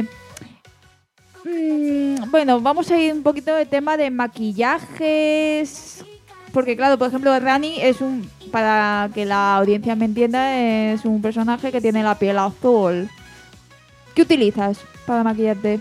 Mm, bueno, vamos a ir un poquito de tema de maquillajes. Porque claro, por ejemplo, Rani es un... Para que la audiencia me entienda, es un personaje que tiene la piel azul. ¿Qué utilizas para maquillarte?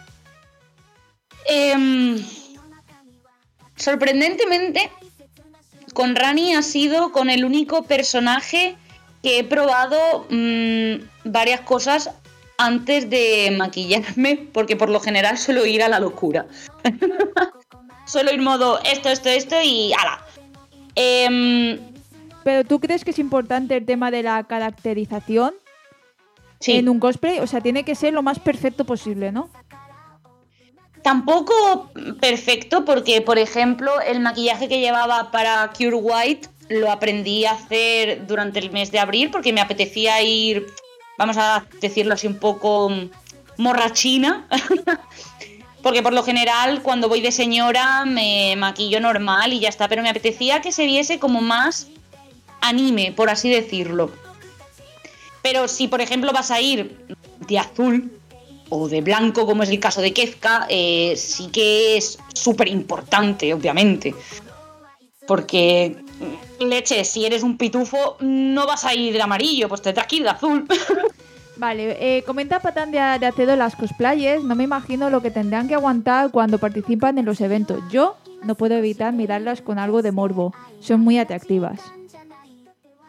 Eh, sorprendentemente, con Rani ha sido con el único personaje que he probado mmm, varias cosas antes de maquillarme, porque por lo general suelo ir a la locura. Suelo ir modo esto, esto, esto y ¡ala! Eh, ¿Pero tú crees que es importante el tema de la caracterización sí. en un cosplay? O sea, tiene que ser lo más perfecto posible, ¿no? Tampoco perfecto, porque, por ejemplo, el maquillaje que llevaba para Cure White lo aprendí a hacer durante el mes de abril porque me apetecía ir, vamos a decirlo así, un poco morrachina. Porque por lo general cuando voy de señora me maquillo normal y ya está, pero me apetecía que se viese como más anime, por así decirlo. Pero si por ejemplo vas a ir de azul o de blanco, como es el caso de Kezka, eh, sí que es súper importante, obviamente. Porque, leche, si eres un pitufo, no vas a ir de amarillo, pues tendrás que ir de azul. Vale, eh, comenta Patán de, de Acedo las cosplayers. No me imagino lo que tendrán que aguantar cuando participan en los eventos. Yo no puedo evitar mirarlas con algo de morbo. Son muy atractivas.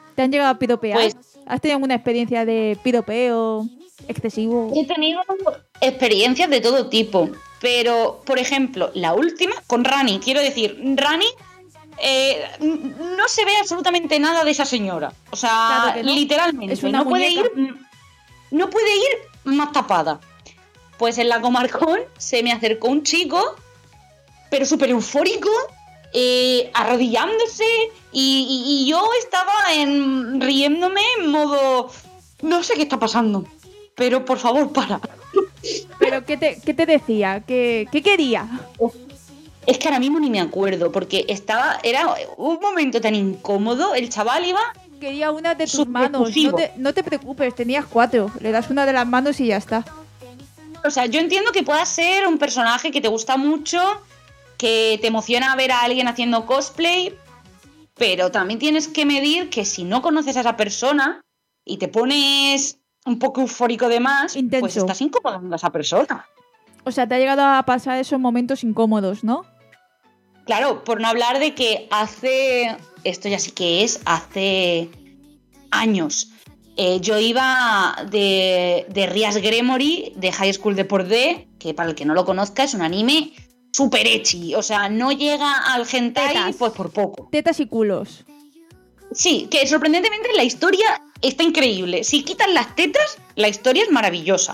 ¿Te han llegado a piropear? Pues, ¿Has tenido alguna experiencia de piropeo excesivo? he tenido experiencias de todo tipo, pero, por ejemplo, la última con Rani, quiero decir, Rani eh, no se ve absolutamente nada de esa señora. O sea, Claro que no. literalmente, Es una no puede muñeca. ir, no puede ir más tapada. Pues en la Comarcón se me acercó un chico, pero súper eufórico, eh, arrodillándose, y, y, y yo estaba en, riéndome en modo, no sé qué está pasando, pero por favor, para. ¿Pero qué te, qué te decía? ¿Qué, qué quería? Es que ahora mismo ni me acuerdo, porque estaba, era un momento tan incómodo, el chaval iba... Quería una de tus Súper manos. No efusivo. te, no te preocupes, tenías cuatro. Le das una de las manos y ya está. O sea, yo entiendo que pueda ser un personaje que te gusta mucho, que te emociona ver a alguien haciendo cosplay, pero también tienes que medir que si no conoces a esa persona y te pones un poco eufórico de más, Intenso. pues estás incomodando a esa persona. O sea, te ha llegado a pasar esos momentos incómodos, ¿no? Claro, por no hablar de que hace, esto ya sí que es, hace años, eh, yo iba de, de Rias Gremory, de High School Deport D, que para el que no lo conozca es un anime super ecchi, o sea, no llega al hentai Tetas. pues por poco. Tetas y culos. Sí, que sorprendentemente la historia está increíble. Si quitan las tetas, la historia es maravillosa.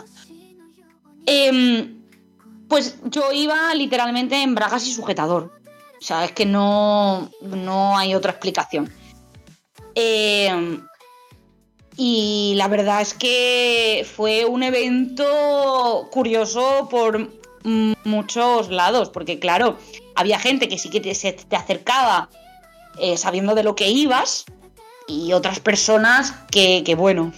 Eh, pues yo iba literalmente en bragas y sujetador. O sea, es que no, no hay otra explicación. Eh, y la verdad es que fue un evento curioso por m- muchos lados, porque claro, había gente que sí que te, se te acercaba eh, sabiendo de lo que ibas, y otras personas que, que bueno,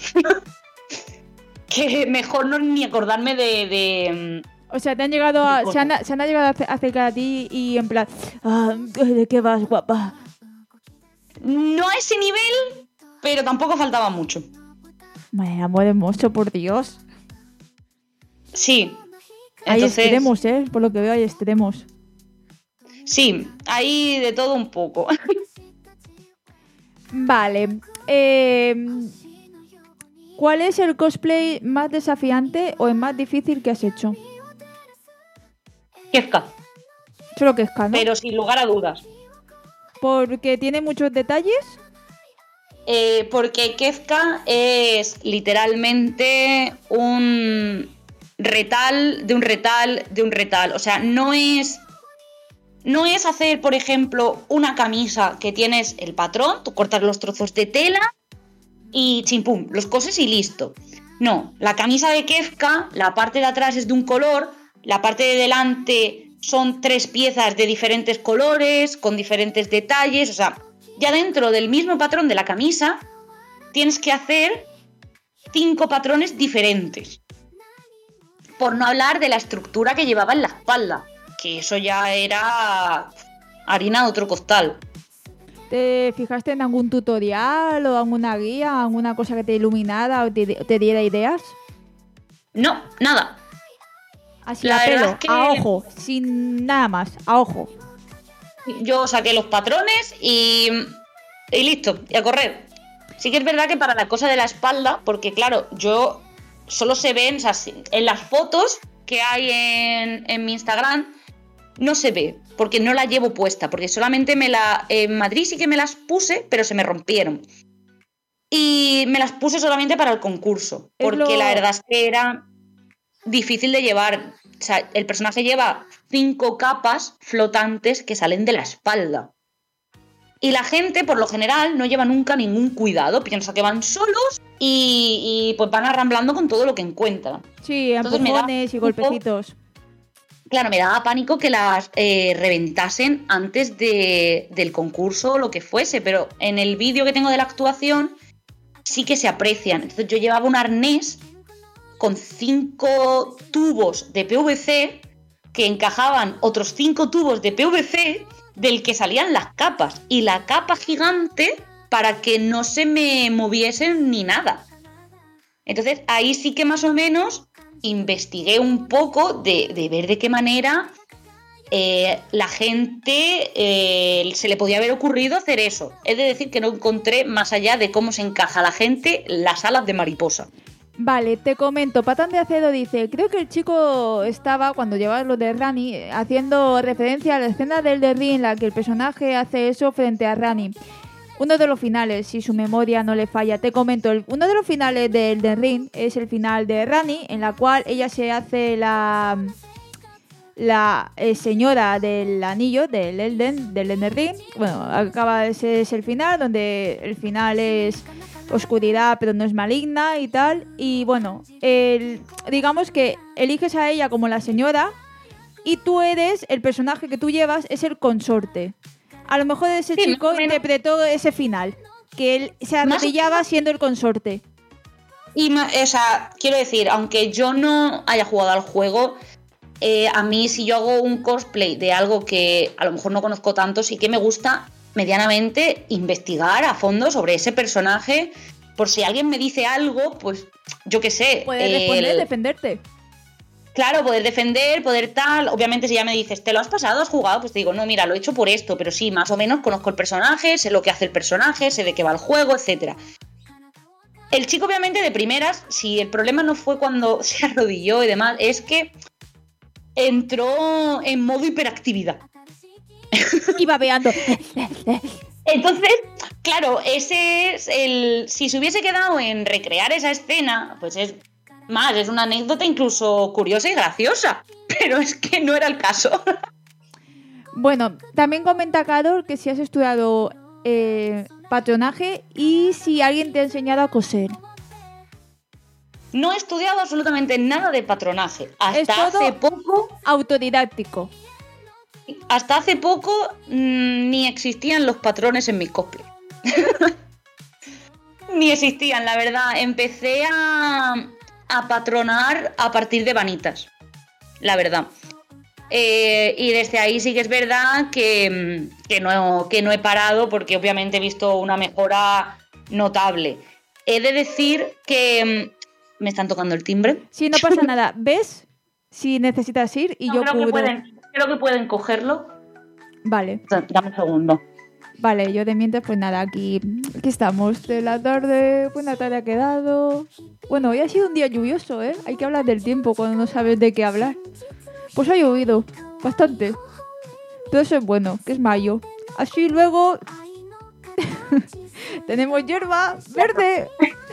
que mejor no ni acordarme de... de O sea, te han llegado a, De se, han, se han llegado a ace- acercar a ti y en plan, ah, ¿de qué vas, guapa? no a ese nivel, pero tampoco faltaba mucho. Madre, amor hermoso, por Dios. Sí. Hay Entonces, extremos, ¿eh? Por lo que veo hay extremos. sí, hay de todo un poco. Vale. Eh, ¿Cuál es el cosplay más desafiante o el más difícil que has hecho? Kefka, Solo que es ¿no? pero sin lugar a dudas. Porque tiene muchos detalles. Eh, porque Kefka es literalmente un retal de un retal de un retal. O sea, no es... No es hacer, por ejemplo, una camisa que tienes el patrón, tú cortas los trozos de tela y chimpum, los coses y listo. No, la camisa de Kefka, la parte de atrás es de un color, la parte de delante son tres piezas de diferentes colores, con diferentes detalles, o sea, ya dentro del mismo patrón de la camisa tienes que hacer cinco patrones diferentes. Por no hablar de la estructura que llevaba en la espalda, que eso ya era harina de otro costal. ¿Te fijaste en algún tutorial o alguna guía, alguna cosa que te iluminara o te, te diera ideas? No, nada. Así La a verdad pelo, es que- a ojo, sin nada más, a ojo. Yo saqué los patrones y, y listo, y a correr. Sí que es verdad que para la cosa de la espalda, porque claro, yo solo se ven, o sea, en las fotos que hay en, en mi Instagram, no se ve, porque no la llevo puesta, porque solamente me la... En Madrid sí que me las puse, pero se me rompieron. Y me las puse solamente para el concurso, Es porque lo- la verdad es que era difícil de llevar. O sea, el personaje lleva cinco capas flotantes que salen de la espalda. Y la gente, por lo general, no lleva nunca ningún cuidado, piensa que van solos y, y pues van arramblando con todo lo que encuentran. Sí, Entonces me da empujones y un poco- golpecitos. Claro, me daba pánico que las eh, reventasen antes de, del concurso o lo que fuese, pero en el vídeo que tengo de la actuación sí que se aprecian. Entonces yo llevaba un arnés con cinco tubos de P V C que encajaban otros cinco tubos de P V C del que salían las capas y la capa gigante para que no se me moviesen ni nada. Entonces ahí sí que más o menos investigué un poco de, de ver de qué manera eh, la gente eh, se le podía haber ocurrido hacer eso. Es de decir que no encontré más allá de cómo se encaja la gente las alas de mariposa. Vale, te comento, Patán de Acedo dice, creo que el chico estaba, cuando llevaba lo de Rani, haciendo referencia a la escena del The Ring en la que el personaje hace eso frente a Rani. Uno de los finales, si su memoria no le falla, te comento, el, uno de los finales del The Ring es el final de Rani, en la cual ella se hace la... la eh, señora del anillo del Elden, del Elden Ring. Bueno, acaba de ser ese el final, donde el final es oscuridad pero no es maligna y tal. Y bueno, el, digamos que eliges a ella como la señora y tú eres, el personaje que tú llevas es el consorte. A lo mejor ese sí, chico interpretó ese final, que él se arrodillaba siendo el consorte. Y, o sea, quiero decir, aunque yo no haya jugado al juego, Eh, a mí, si yo hago un cosplay de algo que a lo mejor no conozco tanto, sí que me gusta medianamente investigar a fondo sobre ese personaje, por si alguien me dice algo, pues yo qué sé. Puedes responder, el... defenderte. Claro, poder defender, poder tal. Obviamente, si ya me dices, ¿te lo has pasado? ¿Has jugado? Pues te digo, no, mira, lo he hecho por esto, pero sí, más o menos conozco el personaje, sé lo que hace el personaje, sé de qué va el juego, etcétera. El chico, obviamente, de primeras, si el problema no fue cuando se arrodilló y demás, es que entró en modo hiperactividad. Y babeando. Entonces, claro, ese es el... Si se hubiese quedado en recrear esa escena, pues es más, es una anécdota incluso curiosa y graciosa. Pero es que no era el caso. Bueno, también comenta Carol que si has estudiado eh, patronaje y si alguien te ha enseñado a coser. No he estudiado absolutamente nada de patronaje. Hasta es todo hace poco... autodidáctico. Hasta hace poco mmm, ni existían los patrones en mis cosplay. Ni existían, la verdad. Empecé a, a patronar a partir de vanitas. La verdad. Eh, y desde ahí sí que es verdad que, que, no, que no he parado porque obviamente he visto una mejora notable. He de decir que... Me están tocando el timbre. Sí, no pasa nada. ¿Ves? Si necesitas ir y no, yo creo cubro. Que pueden, creo que pueden cogerlo. Vale. Dame un segundo. Vale, yo de mientras, pues nada, aquí, aquí estamos. De la tarde, buena tarde ha quedado. Bueno, hoy ha sido un día lluvioso, ¿eh? Hay que hablar del tiempo cuando no sabes de qué hablar. Pues ha llovido. Bastante. Todo eso es bueno, que es mayo. Así luego... tenemos hierba verde.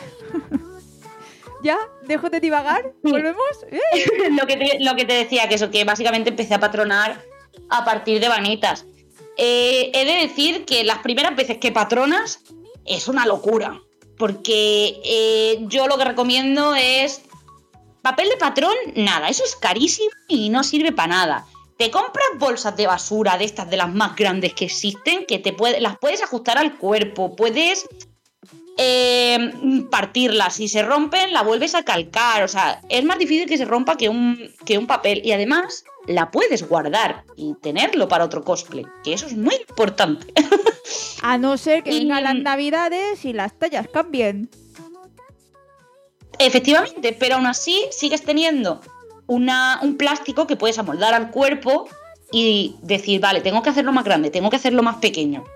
¿Ya? ¿Dejo de divagar? ¿Volvemos? ¿Eh? lo, que te, lo que te decía, que eso, que básicamente empecé a patronar a partir de vanitas. Eh, he de decir que las primeras veces que patronas es una locura. Porque eh, yo lo que recomiendo es... Papel de patrón, nada, eso es carísimo y no sirve para nada. Te compras bolsas de basura, de estas de las más grandes que existen, que te puede, las puedes ajustar al cuerpo, puedes... Eh, partirla, si se rompen la vuelves a calcar, o sea, es más difícil que se rompa que un, que un papel y además la puedes guardar y tenerlo para otro cosplay, que eso es muy importante. A no ser que y... vengan las navidades y las tallas cambien. Efectivamente, pero aún así sigues teniendo una, un plástico que puedes amoldar al cuerpo y decir, vale, tengo que hacerlo más grande, tengo que hacerlo más pequeño.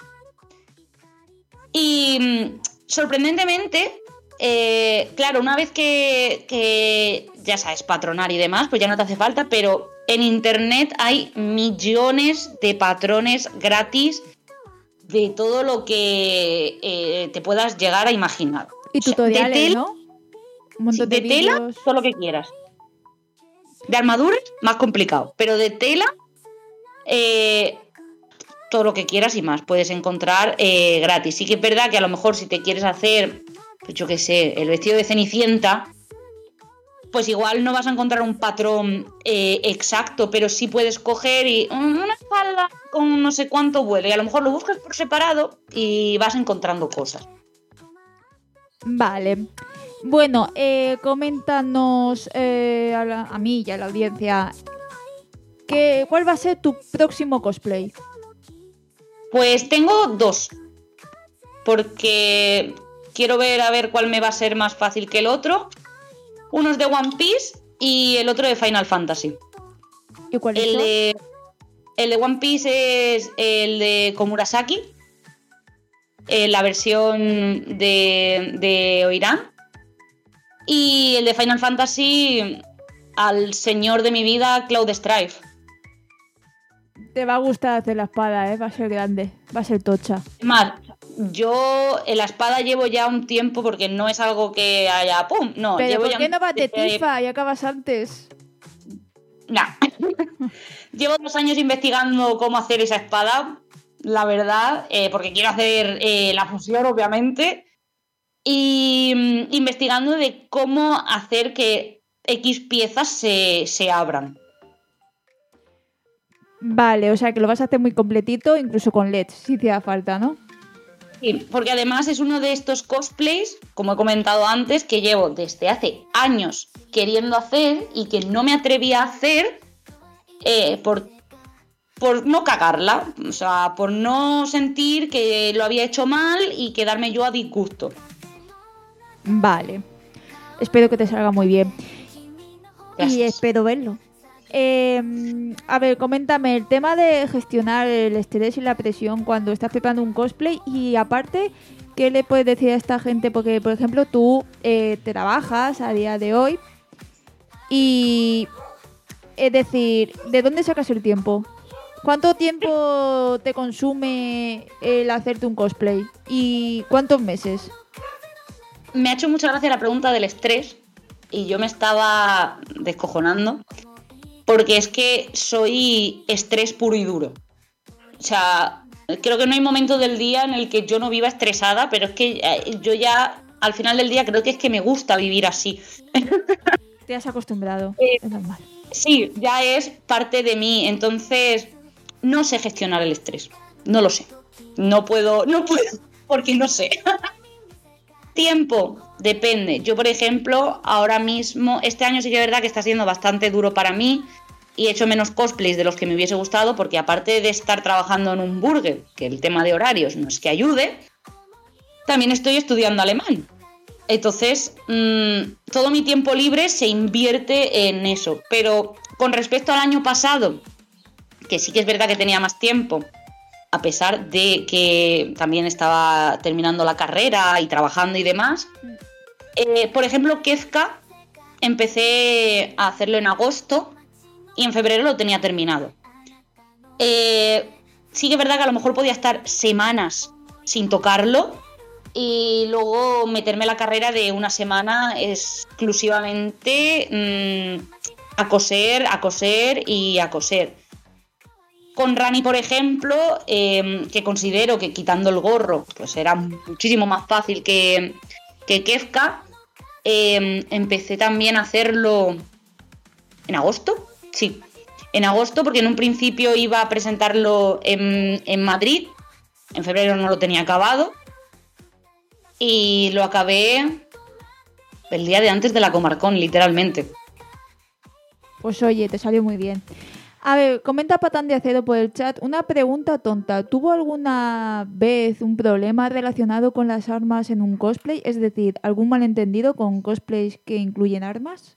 Y sorprendentemente, eh, claro, una vez que, que ya sabes patronar y demás, pues ya no te hace falta, pero en internet hay millones de patrones gratis de todo lo que eh, te puedas llegar a imaginar. Y tutoriales, o sea, de tela, ¿no? Un montón de, de tela, todo lo que quieras. De armaduras, más complicado, pero de tela... Eh, todo lo que quieras y más puedes encontrar eh, gratis. Sí que es verdad que a lo mejor si te quieres hacer, pues yo qué sé, el vestido de Cenicienta, pues igual no vas a encontrar un patrón eh, exacto, pero sí puedes coger y una falda con no sé cuánto vuelo y a lo mejor lo buscas por separado y vas encontrando cosas. Vale. Bueno, eh, coméntanos eh, a, la, a mí y a la audiencia que, ¿cuál va a ser tu próximo cosplay? Pues tengo dos, porque quiero ver a ver cuál me va a ser más fácil que el otro. Uno es de One Piece y el otro de Final Fantasy. ¿Y cuál es? El de El de One Piece es el de Komurasaki, eh, la versión de, de Oiran. Y el de Final Fantasy, al señor de mi vida, Cloud Strife. Te va a gustar hacer la espada, ¿eh? Va a ser grande, va a ser tocha. Más, yo en la espada llevo ya un tiempo porque no es algo que haya ¡pum! No, Pero llevo ¿por ya qué un... no vas de eh, tifa y acabas antes? Nah. Llevo dos años investigando cómo hacer esa espada, la verdad, eh, porque quiero hacer eh, la fusión, obviamente, y mm, investigando de cómo hacer que X piezas se, se abran. Vale, o sea que lo vas a hacer muy completito, incluso con L E Ds, si te da falta, ¿no? Sí, porque además es uno de estos cosplays, como he comentado antes, que llevo desde hace años queriendo hacer y que no me atrevía a hacer eh, por, por no cagarla, o sea, por no sentir que lo había hecho mal y quedarme yo a disgusto. Vale. Espero que te salga muy bien. Gracias. Y espero verlo. Eh, a ver, coméntame el tema de gestionar el estrés y la presión cuando estás preparando un cosplay y aparte, ¿qué le puedes decir a esta gente? Porque, por ejemplo, tú eh, trabajas a día de hoy y, es decir, ¿de dónde sacas el tiempo? ¿Cuánto tiempo te consume el hacerte un cosplay? ¿Y cuántos meses? Me ha hecho mucha gracia la pregunta del estrés y yo me estaba descojonando porque es que soy estrés puro y duro. O sea, creo que no hay momento del día en el que yo no viva estresada, pero es que yo ya al final del día creo que es que me gusta vivir así. Te has acostumbrado, eh, es normal. Sí, ya es parte de mí, entonces no sé gestionar el estrés, no lo sé. No puedo, no puedo, porque no sé. Tiempo, depende. Yo, por ejemplo, ahora mismo, este año sí que es verdad que está siendo bastante duro para mí y he hecho menos cosplays de los que me hubiese gustado porque aparte de estar trabajando en un burger, que el tema de horarios no es que ayude, también estoy estudiando alemán. Entonces, mmm, todo mi tiempo libre se invierte en eso. Pero con respecto al año pasado, que sí que es verdad que tenía más tiempo, a pesar de que también estaba terminando la carrera y trabajando y demás. Eh, por ejemplo, Kefka empecé a hacerlo en agosto y en febrero lo tenía terminado. Eh, sí que es verdad que a lo mejor podía estar semanas sin tocarlo y luego meterme la carrera de una semana exclusivamente mmm, a coser, a coser y a coser. Con Rani, por ejemplo, eh, que considero que quitando el gorro pues era muchísimo más fácil que, que Kefka, eh, empecé también a hacerlo en agosto, sí, en agosto porque en un principio iba a presentarlo en, en Madrid, en febrero no lo tenía acabado y lo acabé el día de antes de la Comarcón, literalmente. Pues oye, te salió muy bien. A ver, comenta Patán de Acero por el chat. Una pregunta tonta. ¿Tuvo alguna vez un problema relacionado con las armas en un cosplay? Es decir, ¿algún malentendido con cosplays que incluyen armas?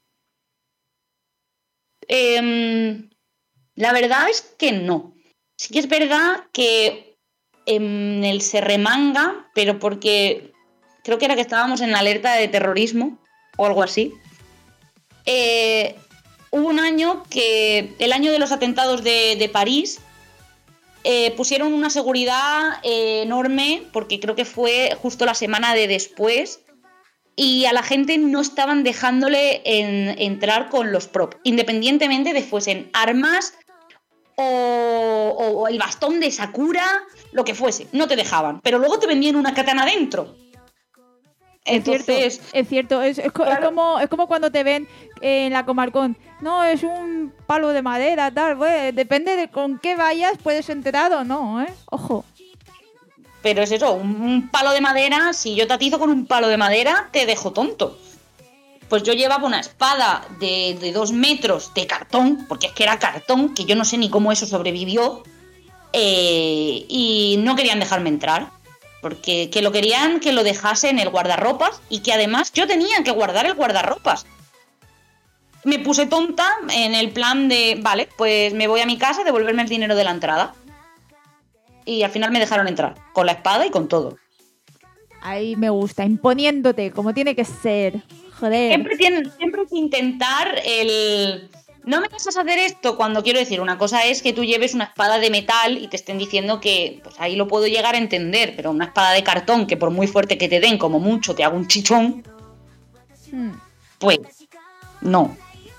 Eh, la verdad es que no. Sí que es verdad que en el Serremanga, pero porque creo que era que estábamos en alerta de terrorismo o algo así. Eh... Hubo un año que, el año de los atentados de, de París, eh, pusieron una seguridad eh, enorme, porque creo que fue justo la semana de después, y a la gente no estaban dejándole en, entrar con los props, independientemente de fuesen armas o, o, o el bastón de Sakura, lo que fuese, no te dejaban, pero luego te vendían una katana dentro. Entonces, es cierto, es, cierto. es, es, claro. es, como, es como cuando te ven en la Comarcón, no, es un palo de madera, tal, pues, depende de con qué vayas, puedes enterar o no, ¿eh? Ojo. Pero es eso, un, un palo de madera, si yo te atizo con un palo de madera, te dejo tonto. Pues yo llevaba una espada de, de dos metros de cartón, porque es que era cartón, que yo no sé ni cómo eso sobrevivió, eh, y no querían dejarme entrar. Porque que lo querían que lo dejase en el guardarropas y que además yo tenía que guardar el guardarropas. me puse tonta en el plan de, vale, pues me voy a mi casa a devolverme el dinero de la entrada. Y al final me dejaron entrar, con la espada y con todo. Ahí me gusta, imponiéndote, como tiene que ser. Joder. Siempre, tiene, siempre hay que intentar el... No me dejas hacer esto cuando quiero decir, una cosa es que tú lleves una espada de metal y te estén diciendo que, pues ahí lo puedo llegar a entender, pero una espada de cartón que por muy fuerte que te den, como mucho te haga un chichón, hmm. pues no.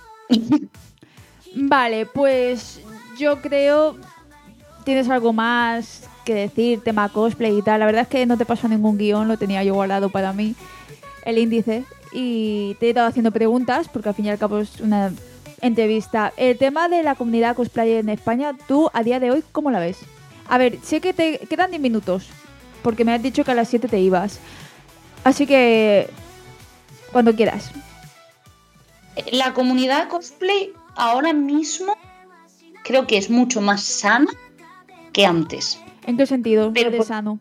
Vale, pues yo creo... ¿Tienes algo más que decir, tema cosplay y tal? La verdad es que no te pasó ningún guión, lo tenía yo guardado para mí, el índice, y te he estado haciendo preguntas, porque al fin y al cabo es una entrevista. El tema de la comunidad cosplayer en España, ¿tú a día de hoy cómo la ves? A ver, sé que te quedan diez minutos, porque me has dicho que a las siete te ibas, así que cuando quieras. La comunidad cosplay ahora mismo creo que es mucho más sana que antes. ¿En qué sentido? Pero, de sano.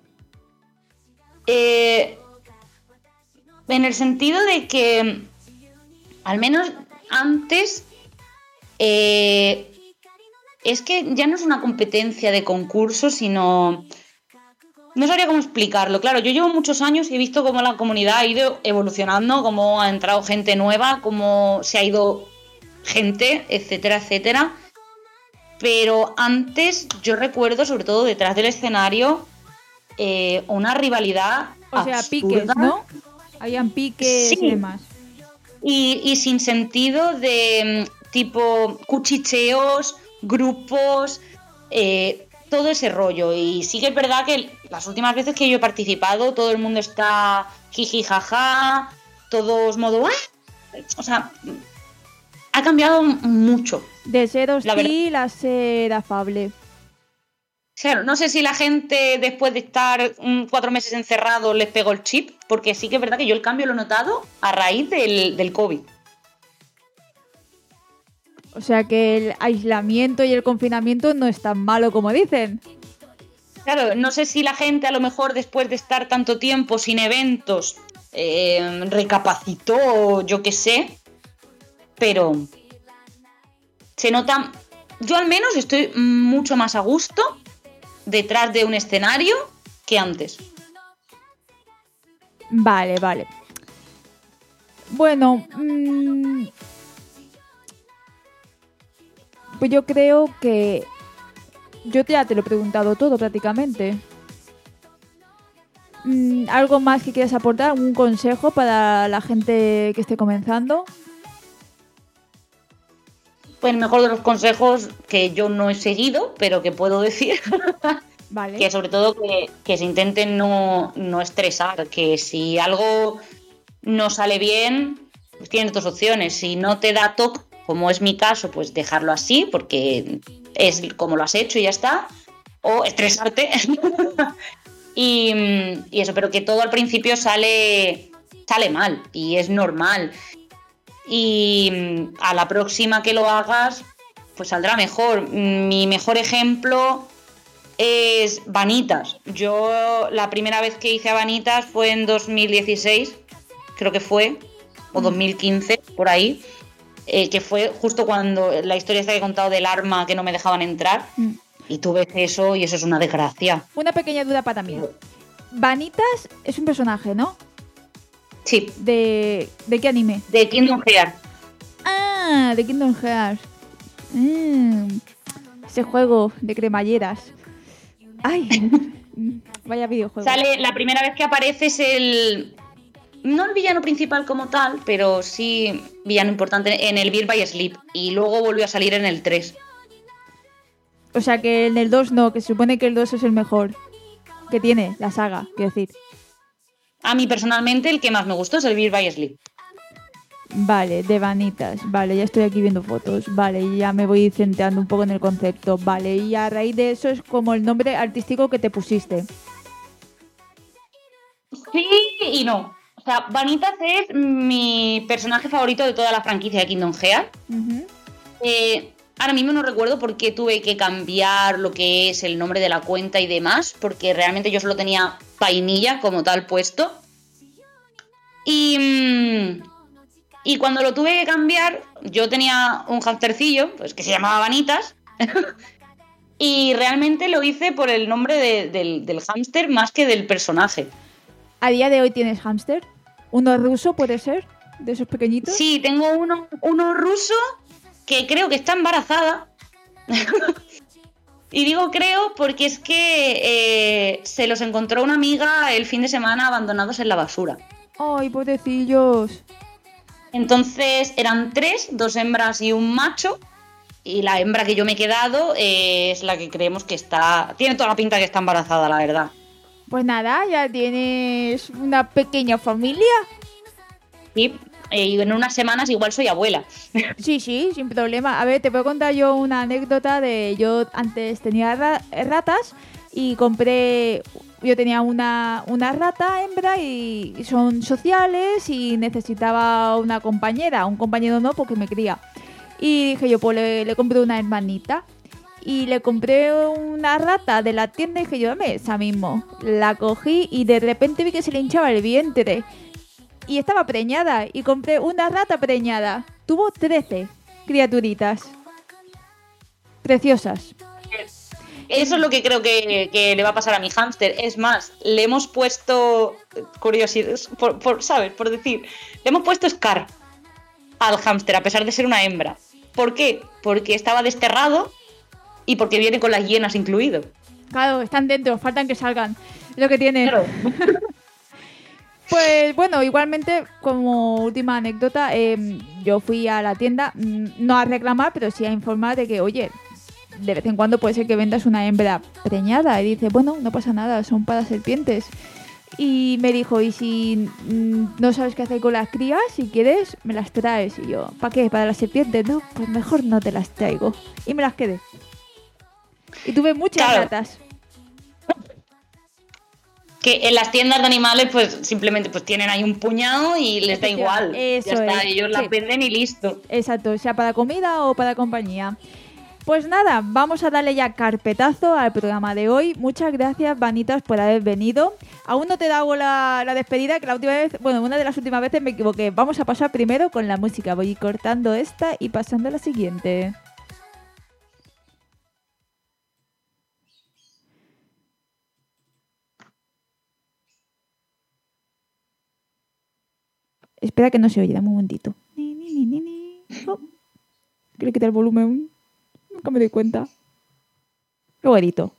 Eh, en el sentido de que, al menos antes, eh, es que ya no es una competencia de concurso, sino... No sabría cómo explicarlo. Claro, yo llevo muchos años y he visto cómo la comunidad ha ido evolucionando, cómo ha entrado gente nueva, cómo se ha ido gente, etcétera, etcétera. Pero antes yo recuerdo, sobre todo detrás del escenario, eh, una rivalidad O sea, absurda. piques, ¿no? Habían piques Sí. y demás. Y, y sin sentido de tipo cuchicheos, grupos, eh, todo ese rollo. Y sí que es verdad que las últimas veces que yo he participado, todo el mundo está jiji jaja, todos modo ¡ah! O sea, ha cambiado mucho. De ser hostil a ser afable. Claro, no sé si la gente después de estar um, cuatro meses encerrados les pegó el chip, porque sí que es verdad que yo el cambio lo he notado a raíz del, del COVID. O sea que el aislamiento y el confinamiento no es tan malo como dicen. Claro, no sé si la gente a lo mejor después de estar tanto tiempo sin eventos eh, recapacitó, yo qué sé, pero se nota, yo al menos estoy mucho más a gusto detrás de un escenario que antes. Vale, vale. Bueno, mmm, pues yo creo que yo ya te lo he preguntado todo prácticamente. Mm, ¿Algo más que quieras aportar? ¿Algún consejo para la gente que esté comenzando? Pues el mejor de los consejos que yo no he seguido, pero que puedo decir, vale. Que sobre todo que, que se intenten no, no estresar, que si algo no sale bien, pues tienes dos opciones. Si no te da toque, como es mi caso, pues dejarlo así, porque es como lo has hecho y ya está, o estresarte. y, y eso, pero que todo al principio sale, sale mal y es normal. Y a la próxima que lo hagas, pues saldrá mejor. Mi mejor ejemplo es Vanitas. Yo la primera vez que hice a Vanitas fue en dos mil dieciséis, creo que fue, o dos mil quince, por ahí, eh, que fue justo cuando la historia esta que he contado del arma que no me dejaban entrar, mm. y tú ves eso y eso es una desgracia. Una pequeña duda para mí. Vanitas es un personaje, ¿no? Sí. ¿De, ¿De qué anime? De Kingdom Hearts. Ah, de Kingdom Hearts. Mm, ese juego de cremalleras. Ay, vaya videojuego. Sale, la primera vez que aparece es el... No el villano principal como tal, pero sí villano importante en el Birth by Sleep. Y luego volvió a salir en el tres. O sea que en el dos no, que se supone que el dos es el mejor que tiene la saga, quiero decir. A mí personalmente el que más me gustó es el Birth by Sleep. Vale, de Vanitas. Vale, ya estoy aquí viendo fotos. Vale, ya me voy centrando un poco en el concepto. Vale, y a raíz de eso es como el nombre artístico que te pusiste. Sí y no. O sea, Vanitas es mi personaje favorito de toda la franquicia de Kingdom Hearts. Uh-huh. Eh, ahora mismo no recuerdo por qué tuve que cambiar lo que es el nombre de la cuenta y demás, porque realmente yo solo tenía Vainilla como tal puesto. Y, Y cuando lo tuve que cambiar, yo tenía un hamstercillo, pues que se llamaba Vanitas, y realmente lo hice por el nombre de, del, del hámster más que del personaje. ¿A día de hoy tienes hámster? ¿Uno ruso puede ser? ¿De esos pequeñitos? Sí, tengo uno, uno ruso que creo que está embarazada. Y digo creo porque es que eh, se los encontró una amiga el fin de semana abandonados en la basura. ¡Ay, pobrecillos! Entonces eran tres, dos hembras y un macho. Y la hembra que yo me he quedado eh, es la que creemos que está... Tiene toda la pinta que está embarazada, la verdad. Pues nada, ya tienes una pequeña familia. Sí, eh, y en unas semanas igual soy abuela. Sí, sí, sin problema. A ver, te puedo contar yo una anécdota de... Yo antes tenía ra- ratas y compré... Yo tenía una, una rata hembra y son sociales y necesitaba una compañera. Un compañero no, porque me cría. Y dije yo, pues le, le compré una hermanita. Y le compré una rata de la tienda y dije yo, dame esa mismo. La cogí y de repente vi que se le hinchaba el vientre. Y estaba preñada. Y compré una rata preñada. Tuvo trece criaturitas. Preciosas. Eso es lo que creo que, que le va a pasar a mi hámster. Es más, le hemos puesto curiosidad, por, por, ¿sabes? Por decir, le hemos puesto Scar al hámster, a pesar de ser una hembra. ¿Por qué? Porque estaba desterrado y porque viene con las hienas incluido. Claro, están dentro, faltan que salgan. Lo que tiene. Claro. Pues bueno, igualmente, como última anécdota, eh, yo fui a la tienda, mm, no a reclamar, pero sí a informar de que, oye, de vez en cuando puede ser que vendas una hembra preñada. Y dice, bueno, no pasa nada, son para serpientes. Y me dijo, y si mm, no sabes qué hacer con las crías, si quieres, me las traes. Y yo, ¿para qué? ¿Para las serpientes? No, pues mejor no te las traigo. Y me las quedé. Y tuve muchas Claro. ratas. Que en las tiendas de animales, pues simplemente pues tienen ahí un puñado y les da igual. Eso ya está, es, ellos sí. las venden y listo. Exacto, sea para comida o para compañía. Pues nada, vamos a darle ya carpetazo al programa de hoy. Muchas gracias, Vanitas, por haber venido. Aún no te he dado la, la despedida, que la última vez, bueno, una de las últimas veces me equivoqué. Vamos a pasar primero con la música. Voy cortando esta y pasando a la siguiente. Espera que no se oye, dame un momentito. Ni, ni, ni, ni, ni. Oh. Quiero quitar el volumen. Nunca me doy cuenta. Luego edito.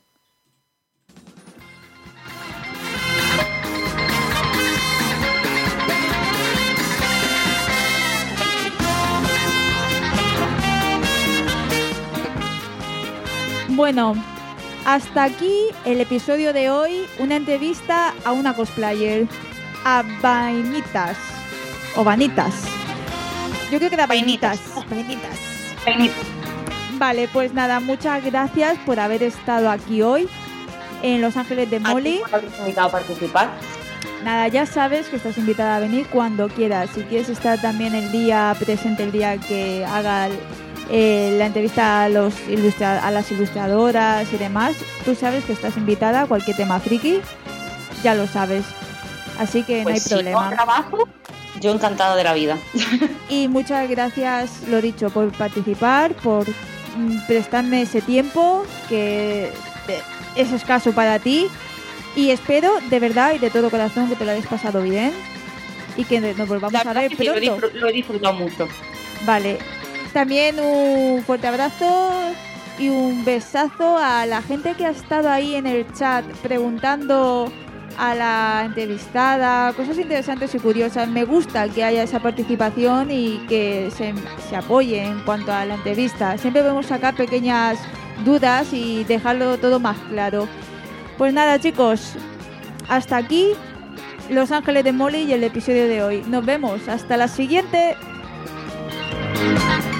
Bueno, hasta aquí el episodio de hoy. Una entrevista a una cosplayer. A Vainitas. O Vanitas. Yo creo que era Vainitas. Vainitas. Vainitas. Vale, pues nada, muchas gracias por haber estado aquí hoy en Los Ángeles de Molly. ¿A ti por haberte invitado a participar? Nada, ya sabes que estás invitada a venir cuando quieras. Si quieres estar también el día presente, el día que haga eh, la entrevista a, los ilustra- a las ilustradoras y demás, tú sabes que estás invitada a cualquier tema friki, ya lo sabes. Así que Pues no hay si problema. no trabajo, yo encantada de la vida. Y muchas gracias, lo dicho, por participar, por mm, prestarme ese tiempo que eh, es escaso para ti. Y espero de verdad y de todo corazón que te lo hayas pasado bien y que nos volvamos La a verdad ver es que lo he pronto. disfr- lo he disfrutado mucho. Vale. También un fuerte abrazo y un besazo a la gente que ha estado ahí en el chat preguntando a la entrevistada cosas interesantes y curiosas. Me gusta que haya esa participación y que se, se apoye en cuanto a la entrevista. Siempre podemos sacar pequeñas dudas y dejarlo todo más claro. Pues nada, chicos, hasta aquí Los Ángeles de Molly y el episodio de hoy. Nos vemos, hasta la siguiente.